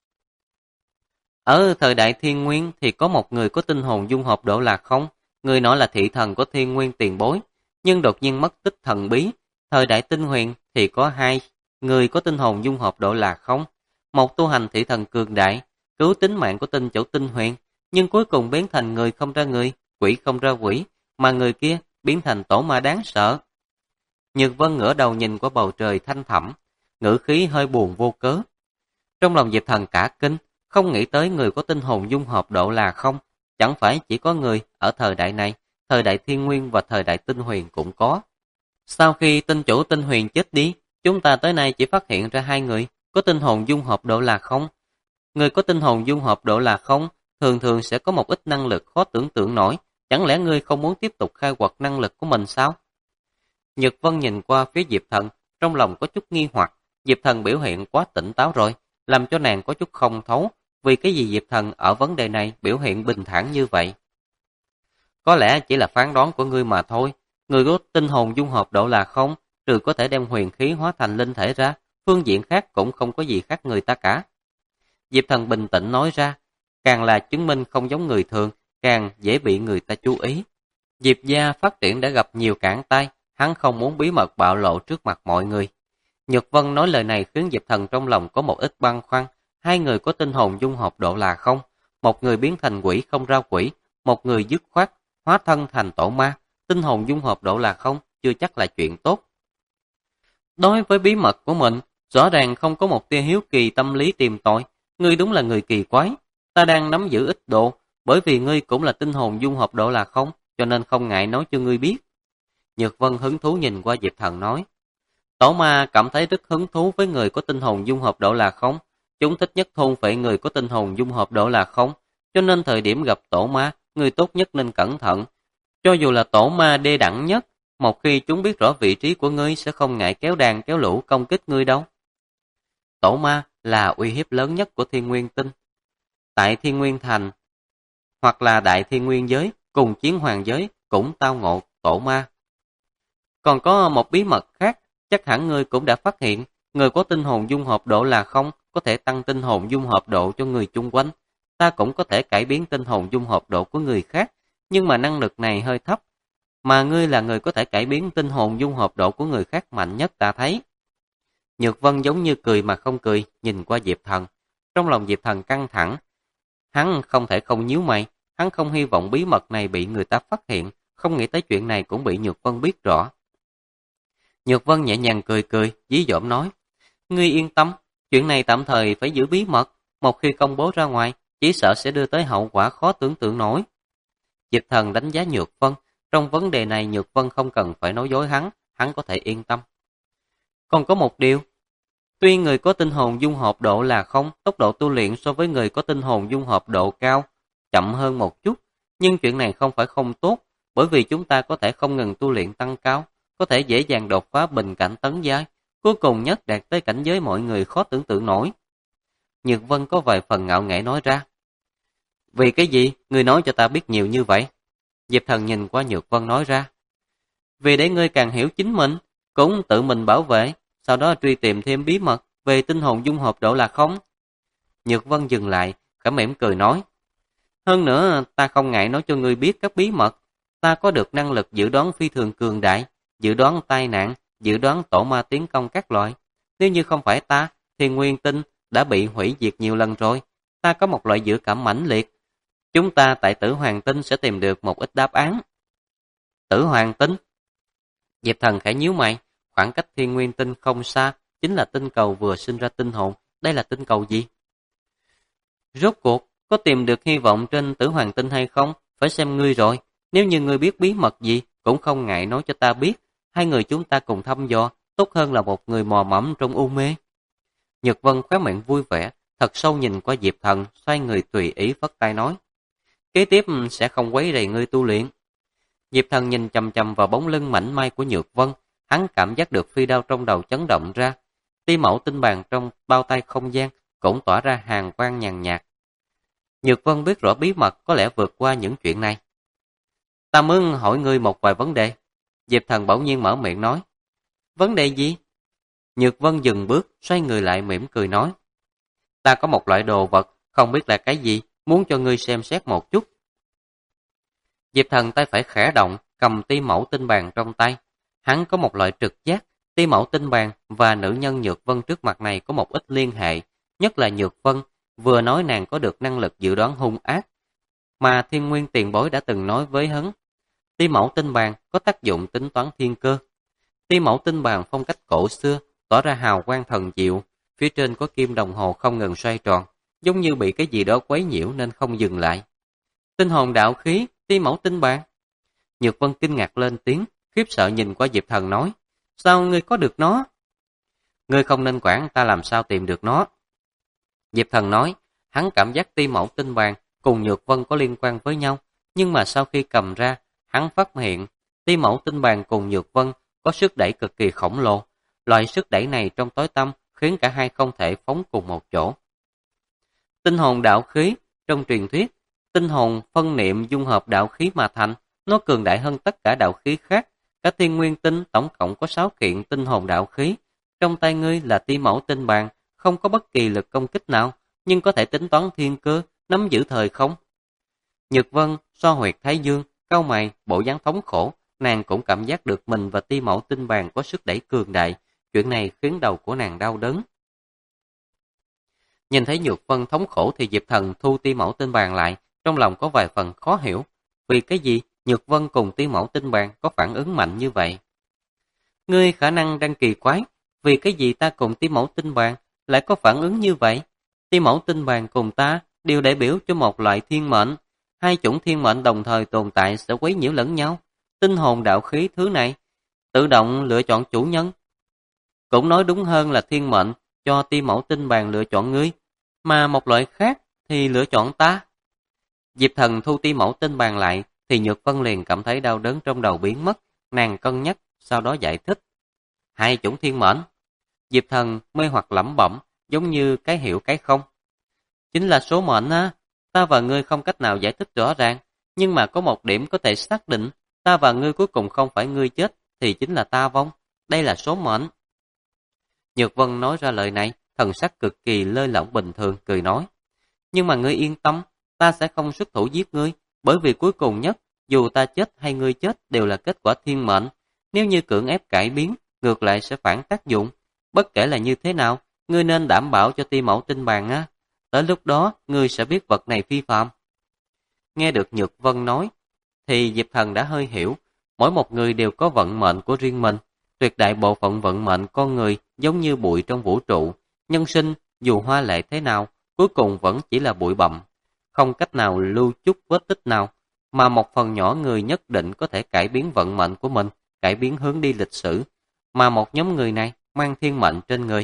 Ở thời đại Thiên Nguyên thì có một người có tinh hồn dung hợp độ là không, người nọ là thị thần của Thiên Nguyên tiền bối, nhưng đột nhiên mất tích thần bí. Thời đại Tinh Huyền thì có hai người có tinh hồn dung hợp độ là không, một tu hành thị thần cường đại, cứu tính mạng của tinh chủ Tinh Huyền, nhưng cuối cùng biến thành người không ra người, quỷ không ra quỷ, mà người kia biến thành tổ ma đáng sợ. Nhược Vân ngửa đầu nhìn qua bầu trời thanh thẳm, ngữ khí hơi buồn vô cớ. Trong lòng Diệp Thần cả kinh, không nghĩ tới người có tinh hồn dung hợp độ là không, chẳng phải chỉ có người ở thời đại này, thời đại Thiên Nguyên và thời đại Tinh Huyền cũng có. Sau khi tinh chủ Tinh Huyền chết đi, chúng ta tới nay chỉ phát hiện ra hai người có tinh hồn dung hợp độ là không. Người có tinh hồn dung hợp độ là không, thường thường sẽ có một ít năng lực khó tưởng tượng nổi, chẳng lẽ ngươi không muốn tiếp tục khai quật năng lực của mình sao? Nhược Vân nhìn qua phía Diệp Thần, trong lòng có chút nghi hoặc, Diệp Thần biểu hiện quá tỉnh táo rồi, làm cho nàng có chút không thấu, vì cái gì Diệp Thần ở vấn đề này biểu hiện bình thản như vậy. Có lẽ chỉ là phán đoán của ngươi mà thôi, người có tinh hồn dung hợp độ là không, trừ có thể đem huyền khí hóa thành linh thể ra, phương diện khác cũng không có gì khác người ta cả. Diệp Thần bình tĩnh nói ra, càng là chứng minh không giống người thường, càng dễ bị người ta chú ý. Diệp gia phát triển đã gặp nhiều cản tay, hắn không muốn bí mật bạo lộ trước mặt mọi người. Nhược Vân nói lời này khiến Diệp Thần trong lòng có một ít băn khoăn, hai người có tinh hồn dung hợp độ là không, một người biến thành quỷ không ra quỷ, một người dứt khoát, hóa thân thành tổ ma, tinh hồn dung hợp độ là không, chưa chắc là chuyện tốt. Đối với bí mật của mình, rõ ràng không có một tia hiếu kỳ tâm lý tìm tội, ngươi đúng là người kỳ quái, ta đang nắm giữ ít độ, bởi vì ngươi cũng là tinh hồn dung hợp độ là không, cho nên không ngại nói cho ngươi biết. Nhược Vân hứng thú nhìn qua Diệp Thần nói, tổ ma cảm thấy rất hứng thú với người có tinh hồn dung hợp độ là không, chúng thích nhất thôn phệ người có tinh hồn dung hợp độ là không, cho nên thời điểm gặp tổ ma, người tốt nhất nên cẩn thận. Cho dù là tổ ma đê đẳng nhất, một khi chúng biết rõ vị trí của ngươi sẽ không ngại kéo đàn kéo lũ công kích ngươi đâu. Tổ ma là uy hiếp lớn nhất của Thiên Nguyên Tinh. Tại Thiên Nguyên Thành, hoặc là Đại Thiên Nguyên Giới, cùng Chiến Hoàng Giới cũng tao ngộ tổ ma. Còn có một bí mật khác, chắc hẳn ngươi cũng đã phát hiện, người có tinh hồn dung hợp độ là không, có thể tăng tinh hồn dung hợp độ cho người chung quanh. Ta cũng có thể cải biến tinh hồn dung hợp độ của người khác, nhưng mà năng lực này hơi thấp. Mà ngươi là người có thể cải biến tinh hồn dung hợp độ của người khác mạnh nhất ta thấy. Nhược Vân giống như cười mà không cười, nhìn qua Diệp Thần. Trong lòng Diệp Thần căng thẳng. Hắn không thể không nhíu mày, hắn không hy vọng bí mật này bị người ta phát hiện, không nghĩ tới chuyện này cũng bị Nhược Vân biết rõ. Nhược Vân nhẹ nhàng cười cười, dí dỏm nói, ngươi yên tâm, chuyện này tạm thời phải giữ bí mật, một khi công bố ra ngoài, chỉ sợ sẽ đưa tới hậu quả khó tưởng tượng nổi. Diệp Thần đánh giá Nhược Vân, trong vấn đề này Nhược Vân không cần phải nói dối hắn có thể yên tâm. Còn có một điều, tuy người có tinh hồn dung hợp độ là không, tốc độ tu luyện so với người có tinh hồn dung hợp độ cao, chậm hơn một chút, nhưng chuyện này không phải không tốt, bởi vì chúng ta có thể không ngừng tu luyện tăng cao, có thể dễ dàng đột phá bình cảnh tấn giai, cuối cùng nhất đạt tới cảnh giới mọi người khó tưởng tượng nổi. Nhược Vân có vài phần ngạo nghễ nói ra. Vì cái gì, ngươi nói cho ta biết nhiều như vậy? Diệp Thần nhìn qua Nhược Vân nói ra. Vì để ngươi càng hiểu chính mình, cũng tự mình bảo vệ, sau đó truy tìm thêm bí mật về tinh hồn dung hợp độ là không. Nhược Vân dừng lại, khẽ mỉm cười nói. Hơn nữa, ta không ngại nói cho ngươi biết các bí mật. Ta có được năng lực dự đoán phi thường cường đại, dự đoán tai nạn, dự đoán tổ ma tiến công các loại. Nếu như không phải ta, thì Nguyên Tinh đã bị hủy diệt nhiều lần rồi. Ta có một loại dự cảm mãnh liệt. Chúng ta tại Tử Hoàng Tinh sẽ tìm được một ít đáp án. Tử Hoàng Tinh? Diệp Thần khẽ nhíu mày, khoảng cách Thiên Nguyên Tinh không xa, chính là tinh cầu vừa sinh ra tinh hồn. Đây là tinh cầu gì? Rốt cuộc, có tìm được hy vọng trên Tử Hoàng Tinh hay không? Phải xem ngươi rồi. Nếu như ngươi biết bí mật gì, cũng không ngại nói cho ta biết. Hai người chúng ta cùng thăm dò, tốt hơn là một người mò mẫm trong u mê. Nhược Vân khóe miệng vui vẻ, thật sâu nhìn qua Diệp Thần, xoay người tùy ý phất tay nói. Kế tiếp sẽ không quấy rầy ngươi tu luyện. Diệp Thần nhìn chằm chằm vào bóng lưng mảnh mai của Nhược Vân, hắn cảm giác được phi đao trong đầu chấn động ra. Ti mẫu tinh bàn trong bao tay không gian cũng tỏa ra hàn quang nhàn nhạt. Nhược Vân biết rõ bí mật có lẽ vượt qua những chuyện này. Ta muốn hỏi ngươi một vài vấn đề. Diệp Thần bỗng nhiên mở miệng nói. Vấn đề gì? Nhược Vân dừng bước, xoay người lại mỉm cười nói. Ta có một loại đồ vật, không biết là cái gì, muốn cho ngươi xem xét một chút. Diệp Thần tay phải khẽ động, cầm ti mẫu tinh bàn trong tay. Hắn có một loại trực giác, ti mẫu tinh bàn và nữ nhân Nhược Vân trước mặt này có một ít liên hệ, nhất là Nhược Vân, vừa nói nàng có được năng lực dự đoán hung ác, mà Thiên Nguyên tiền bối đã từng nói với hắn. Ti mẫu tinh bàn có tác dụng tính toán thiên cơ. Ti mẫu tinh bàn phong cách cổ xưa, tỏ ra hào quang thần diệu, phía trên có kim đồng hồ không ngừng xoay tròn, giống như bị cái gì đó quấy nhiễu nên không dừng lại. Tinh hồn đạo khí, ti mẫu tinh bàn. Nhược Vân kinh ngạc lên tiếng, khiếp sợ nhìn qua Diệp Thần nói, sao ngươi có được nó? Ngươi không nên quản ta làm sao tìm được nó. Diệp Thần nói, hắn cảm giác ti mẫu tinh bàn cùng Nhược Vân có liên quan với nhau, nhưng mà sau khi cầm ra, hắn phát hiện ti mẫu tinh bàn cùng Nhược Vân có sức đẩy cực kỳ khổng lồ. Loại sức đẩy này trong tối tăm khiến cả hai không thể phóng cùng một chỗ. Tinh hồn đạo khí, trong truyền thuyết, tinh hồn phân niệm dung hợp đạo khí mà thành, nó cường đại hơn tất cả đạo khí khác. Cả thiên nguyên tinh tổng cộng có 6 kiện tinh hồn đạo khí. Trong tay ngươi là ti mẫu tinh bàn, không có bất kỳ lực công kích nào, nhưng có thể tính toán thiên cơ, nắm giữ thời không. Nhược Vân so huyệt thái dương, cau mày, bộ dáng thống khổ, nàng cũng cảm giác được mình và ti mẫu tinh bàn có sức đẩy cường đại. Chuyện này khiến đầu của nàng đau đớn. Nhìn thấy Nhược Vân thống khổ thì Diệp Thần thu ti mẫu tinh bàn lại, trong lòng có vài phần khó hiểu. Vì cái gì Nhược Vân cùng ti mẫu tinh bàn có phản ứng mạnh như vậy? Ngươi khả năng đang kỳ quái, vì cái gì ta cùng ti mẫu tinh bàn lại có phản ứng như vậy? Ti mẫu tinh bàn cùng ta đều đại biểu cho một loại thiên mệnh. Hai chủng thiên mệnh đồng thời tồn tại sẽ quấy nhiễu lẫn nhau. Tinh hồn đạo khí thứ này tự động lựa chọn chủ nhân. Cũng nói đúng hơn là thiên mệnh cho ti mẫu tinh bàn lựa chọn ngươi, mà một loại khác thì lựa chọn ta. Diệp Thần thu ti mẫu tinh bàn lại thì Nhược Vân liền cảm thấy đau đớn trong đầu biến mất, nàng cân nhắc, sau đó giải thích. Hai chủng thiên mệnh. Diệp Thần mê hoặc lẩm bẩm, giống như cái hiểu cái không. Chính là số mệnh á, ta và ngươi không cách nào giải thích rõ ràng, nhưng mà có một điểm có thể xác định, ta và ngươi cuối cùng không phải ngươi chết, thì chính là ta vong. Đây là số mệnh. Nhược Vân nói ra lời này, thần sắc cực kỳ lơi lỏng bình thường, cười nói. Nhưng mà ngươi yên tâm, ta sẽ không xuất thủ giết ngươi, bởi vì cuối cùng nhất, dù ta chết hay ngươi chết đều là kết quả thiên mệnh. Nếu như cưỡng ép cải biến, ngược lại sẽ phản tác dụng. Bất kể là như thế nào, ngươi nên đảm bảo cho ti mẫu tinh bàn á. Tới lúc đó, ngươi sẽ biết vật này phi phạm. Nghe được Nhược Vân nói, thì Diệp Thần đã hơi hiểu. Mỗi một người đều có vận mệnh của riêng mình. Tuyệt đại bộ phận vận mệnh con người giống như bụi trong vũ trụ. Nhân sinh, dù hoa lệ thế nào, cuối cùng vẫn chỉ là bụi bặm. Không cách nào lưu chút vết tích nào, mà một phần nhỏ người nhất định có thể cải biến vận mệnh của mình, cải biến hướng đi lịch sử. Mà một nhóm người này mang thiên mệnh trên người.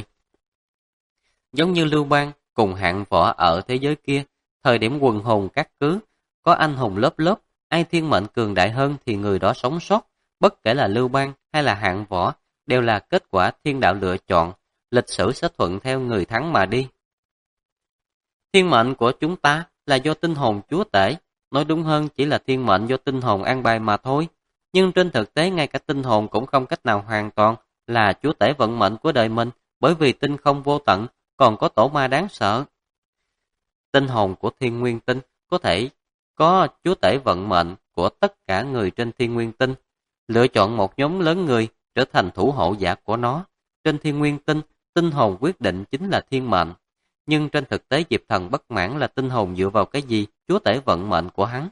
Giống như Lưu Bang cùng hạng võ ở thế giới kia, thời điểm quần hùng cát cứ, có anh hùng lớp lớp, ai thiên mệnh cường đại hơn thì người đó sống sót. Bất kể là Lưu Bang hay là hạng võ, đều là kết quả thiên đạo lựa chọn, lịch sử sẽ thuận theo người thắng mà đi. Thiên mệnh của chúng ta là do tinh hồn chúa tể, nói đúng hơn chỉ là thiên mệnh do tinh hồn an bài mà thôi. Nhưng trên thực tế ngay cả tinh hồn cũng không cách nào hoàn toàn là chúa tể vận mệnh của đời mình, bởi vì tinh không vô tận, còn có tổ ma đáng sợ. Tinh hồn của thiên nguyên tinh có thể có chúa tể vận mệnh của tất cả người trên thiên nguyên tinh, lựa chọn một nhóm lớn người trở thành thủ hộ giả của nó. Trên thiên nguyên tinh, tinh hồn quyết định chính là thiên mệnh. Nhưng trên thực tế Diệp Thần bất mãn là tinh hồn dựa vào cái gì chúa tể vận mệnh của hắn.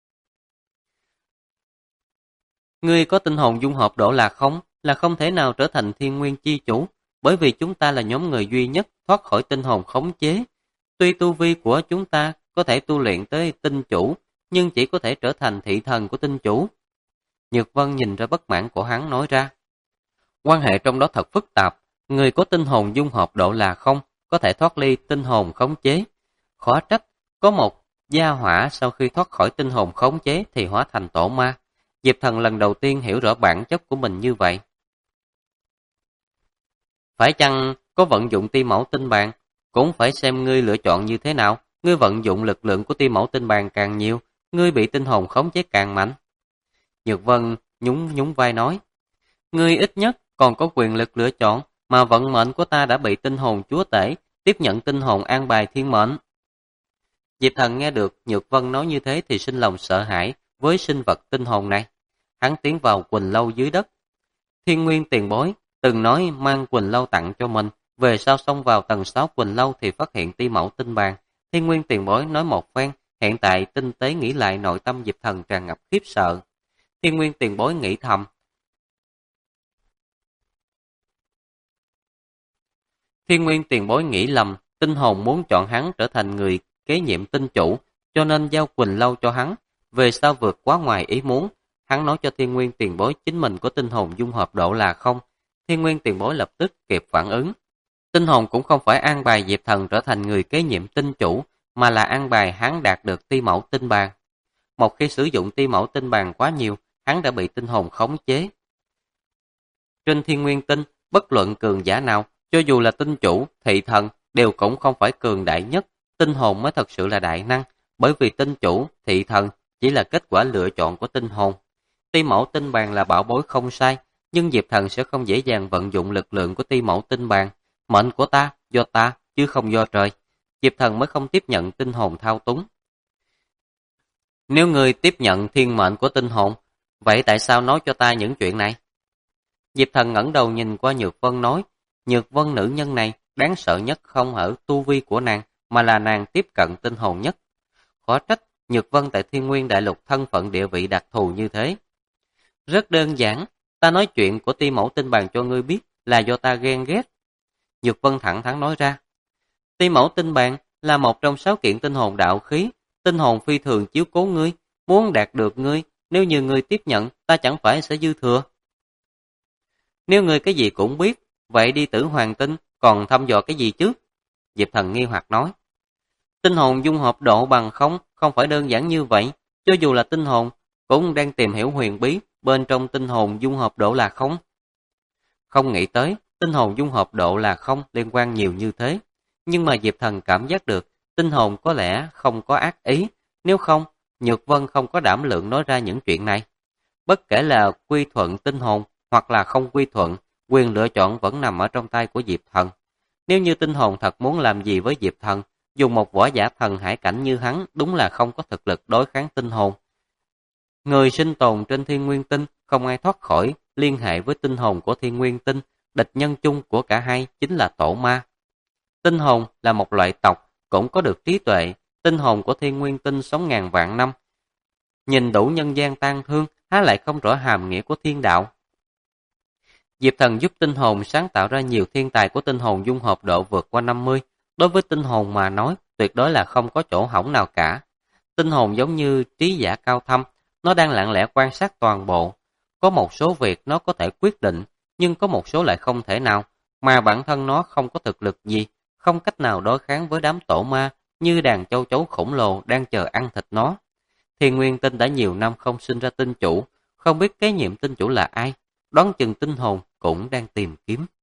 Ngươi có tinh hồn dung hợp độ là không thể nào trở thành thiên nguyên chi chủ, bởi vì chúng ta là nhóm người duy nhất thoát khỏi tinh hồn khống chế. Tuy tu vi của chúng ta có thể tu luyện tới tinh chủ, nhưng chỉ có thể trở thành thị thần của tinh chủ. Nhược Vân nhìn ra bất mãn của hắn nói ra. Quan hệ trong đó thật phức tạp, người có tinh hồn dung hợp độ là không, có thể thoát ly tinh hồn khống chế. Khó trách, có một gia hỏa sau khi thoát khỏi tinh hồn khống chế thì hóa thành tổ ma. Diệp Thần lần đầu tiên hiểu rõ bản chất của mình như vậy. Phải chăng có vận dụng ti mẫu tinh bàn, cũng phải xem ngươi lựa chọn như thế nào. Ngươi vận dụng lực lượng của ti mẫu tinh bàn càng nhiều, ngươi bị tinh hồn khống chế càng mạnh. Nhược Vân nhún vai nói, ngươi ít nhất còn có quyền lực lựa chọn, mà vận mệnh của ta đã bị tinh hồn chúa tể, tiếp nhận tinh hồn an bài thiên mệnh. Diệp Thần nghe được Nhược Vân nói như thế thì sinh lòng sợ hãi với sinh vật tinh hồn này. Hắn tiến vào Quỳnh Lâu dưới đất. Thiên Nguyên tiền bối từng nói mang Quỳnh Lâu tặng cho mình, về sau xông vào tầng 6 Quỳnh Lâu thì phát hiện ti mẫu tinh bàn. Thiên Nguyên tiền bối nói một phen, hiện tại tinh tế nghĩ lại nội tâm Diệp Thần tràn ngập khiếp sợ. Thiên Nguyên tiền bối nghĩ thầm. Thiên Nguyên tiền bối nghĩ lầm, tinh hồn muốn chọn hắn trở thành người kế nhiệm tinh chủ, cho nên giao Quỳnh Lâu cho hắn. Về sau vượt quá ngoài ý muốn, hắn nói cho Thiên Nguyên tiền bối chính mình có tinh hồn dung hợp độ là không. Thiên Nguyên tiền bối lập tức kịp phản ứng. Tinh hồn cũng không phải an bài Diệp Thần trở thành người kế nhiệm tinh chủ, mà là an bài hắn đạt được ti mẫu tinh bàn. Một khi sử dụng ti mẫu tinh bàn quá nhiều, hắn đã bị tinh hồn khống chế. Trên Thiên Nguyên tinh, bất luận cường giả nào, cho dù là tinh chủ, thị thần, đều cũng không phải cường đại nhất. Tinh hồn mới thật sự là đại năng, bởi vì tinh chủ, thị thần chỉ là kết quả lựa chọn của tinh hồn. Ti mẫu tinh bàn là bảo bối không sai, nhưng Diệp Thần sẽ không dễ dàng vận dụng lực lượng của ti mẫu tinh bàn. Mệnh của ta, do ta, chứ không do trời. Diệp Thần mới không tiếp nhận tinh hồn thao túng. Nếu ngươi tiếp nhận thiên mệnh của tinh hồn, vậy tại sao nói cho ta những chuyện này? Diệp Thần ngẩng đầu nhìn qua Nhược Vân nói, Nhược Vân nữ nhân này đáng sợ nhất không ở tu vi của nàng, mà là nàng tiếp cận tinh hồn nhất. Khó trách Nhược Vân tại Thiên Nguyên Đại Lục thân phận địa vị đặc thù như thế. Rất đơn giản, ta nói chuyện của ti mẫu tinh bàn cho ngươi biết là do ta ghen ghét. Nhược Vân thẳng thắn nói ra. Ti mẫu tinh bàn là một trong 6 kiện tinh hồn đạo khí, tinh hồn phi thường chiếu cố ngươi, muốn đạt được ngươi, nếu như ngươi tiếp nhận, ta chẳng phải sẽ dư thừa. Nếu ngươi cái gì cũng biết, vậy đi Tử Hoàng tinh, còn thăm dò cái gì chứ? Diệp Thần nghi hoặc nói. Tinh hồn dung hợp độ bằng không phải đơn giản như vậy, cho dù là tinh hồn, cũng đang tìm hiểu huyền bí, bên trong tinh hồn dung hợp độ là không. Không nghĩ tới, tinh hồn dung hợp độ là không liên quan nhiều như thế. Nhưng mà Diệp Thần cảm giác được, tinh hồn có lẽ không có ác ý, nếu không, Nhược Vân không có đảm lượng nói ra những chuyện này. Bất kể là quy thuận tinh hồn, hoặc là không quy thuận, quyền lựa chọn vẫn nằm ở trong tay của Diệp Thần. Nếu như tinh hồn thật muốn làm gì với Diệp Thần, dùng một võ giả thần hải cảnh như hắn đúng là không có thực lực đối kháng tinh hồn. Người sinh tồn trên Thiên Nguyên Tinh không ai thoát khỏi liên hệ với tinh hồn của Thiên Nguyên Tinh, địch nhân chung của cả hai chính là tổ ma. Tinh hồn là một loại tộc cũng có được trí tuệ, tinh hồn của Thiên Nguyên Tinh sống ngàn vạn năm. Nhìn đủ nhân gian tan thương, há lại không rõ hàm nghĩa của thiên đạo. Diệp Thần giúp tinh hồn sáng tạo ra nhiều thiên tài của tinh hồn dung hợp độ vượt qua 50. Đối với tinh hồn mà nói, tuyệt đối là không có chỗ hỏng nào cả. Tinh hồn giống như trí giả cao thâm, nó đang lặng lẽ quan sát toàn bộ. Có một số việc nó có thể quyết định, nhưng có một số lại không thể nào, mà bản thân nó không có thực lực gì, không cách nào đối kháng với đám tổ ma như đàn châu chấu khổng lồ đang chờ ăn thịt nó. Thiên Nguyên Tinh đã nhiều năm không sinh ra tinh chủ, không biết kế nhiệm tinh chủ là ai, đoán chừng tinh hồn cũng đang tìm kiếm.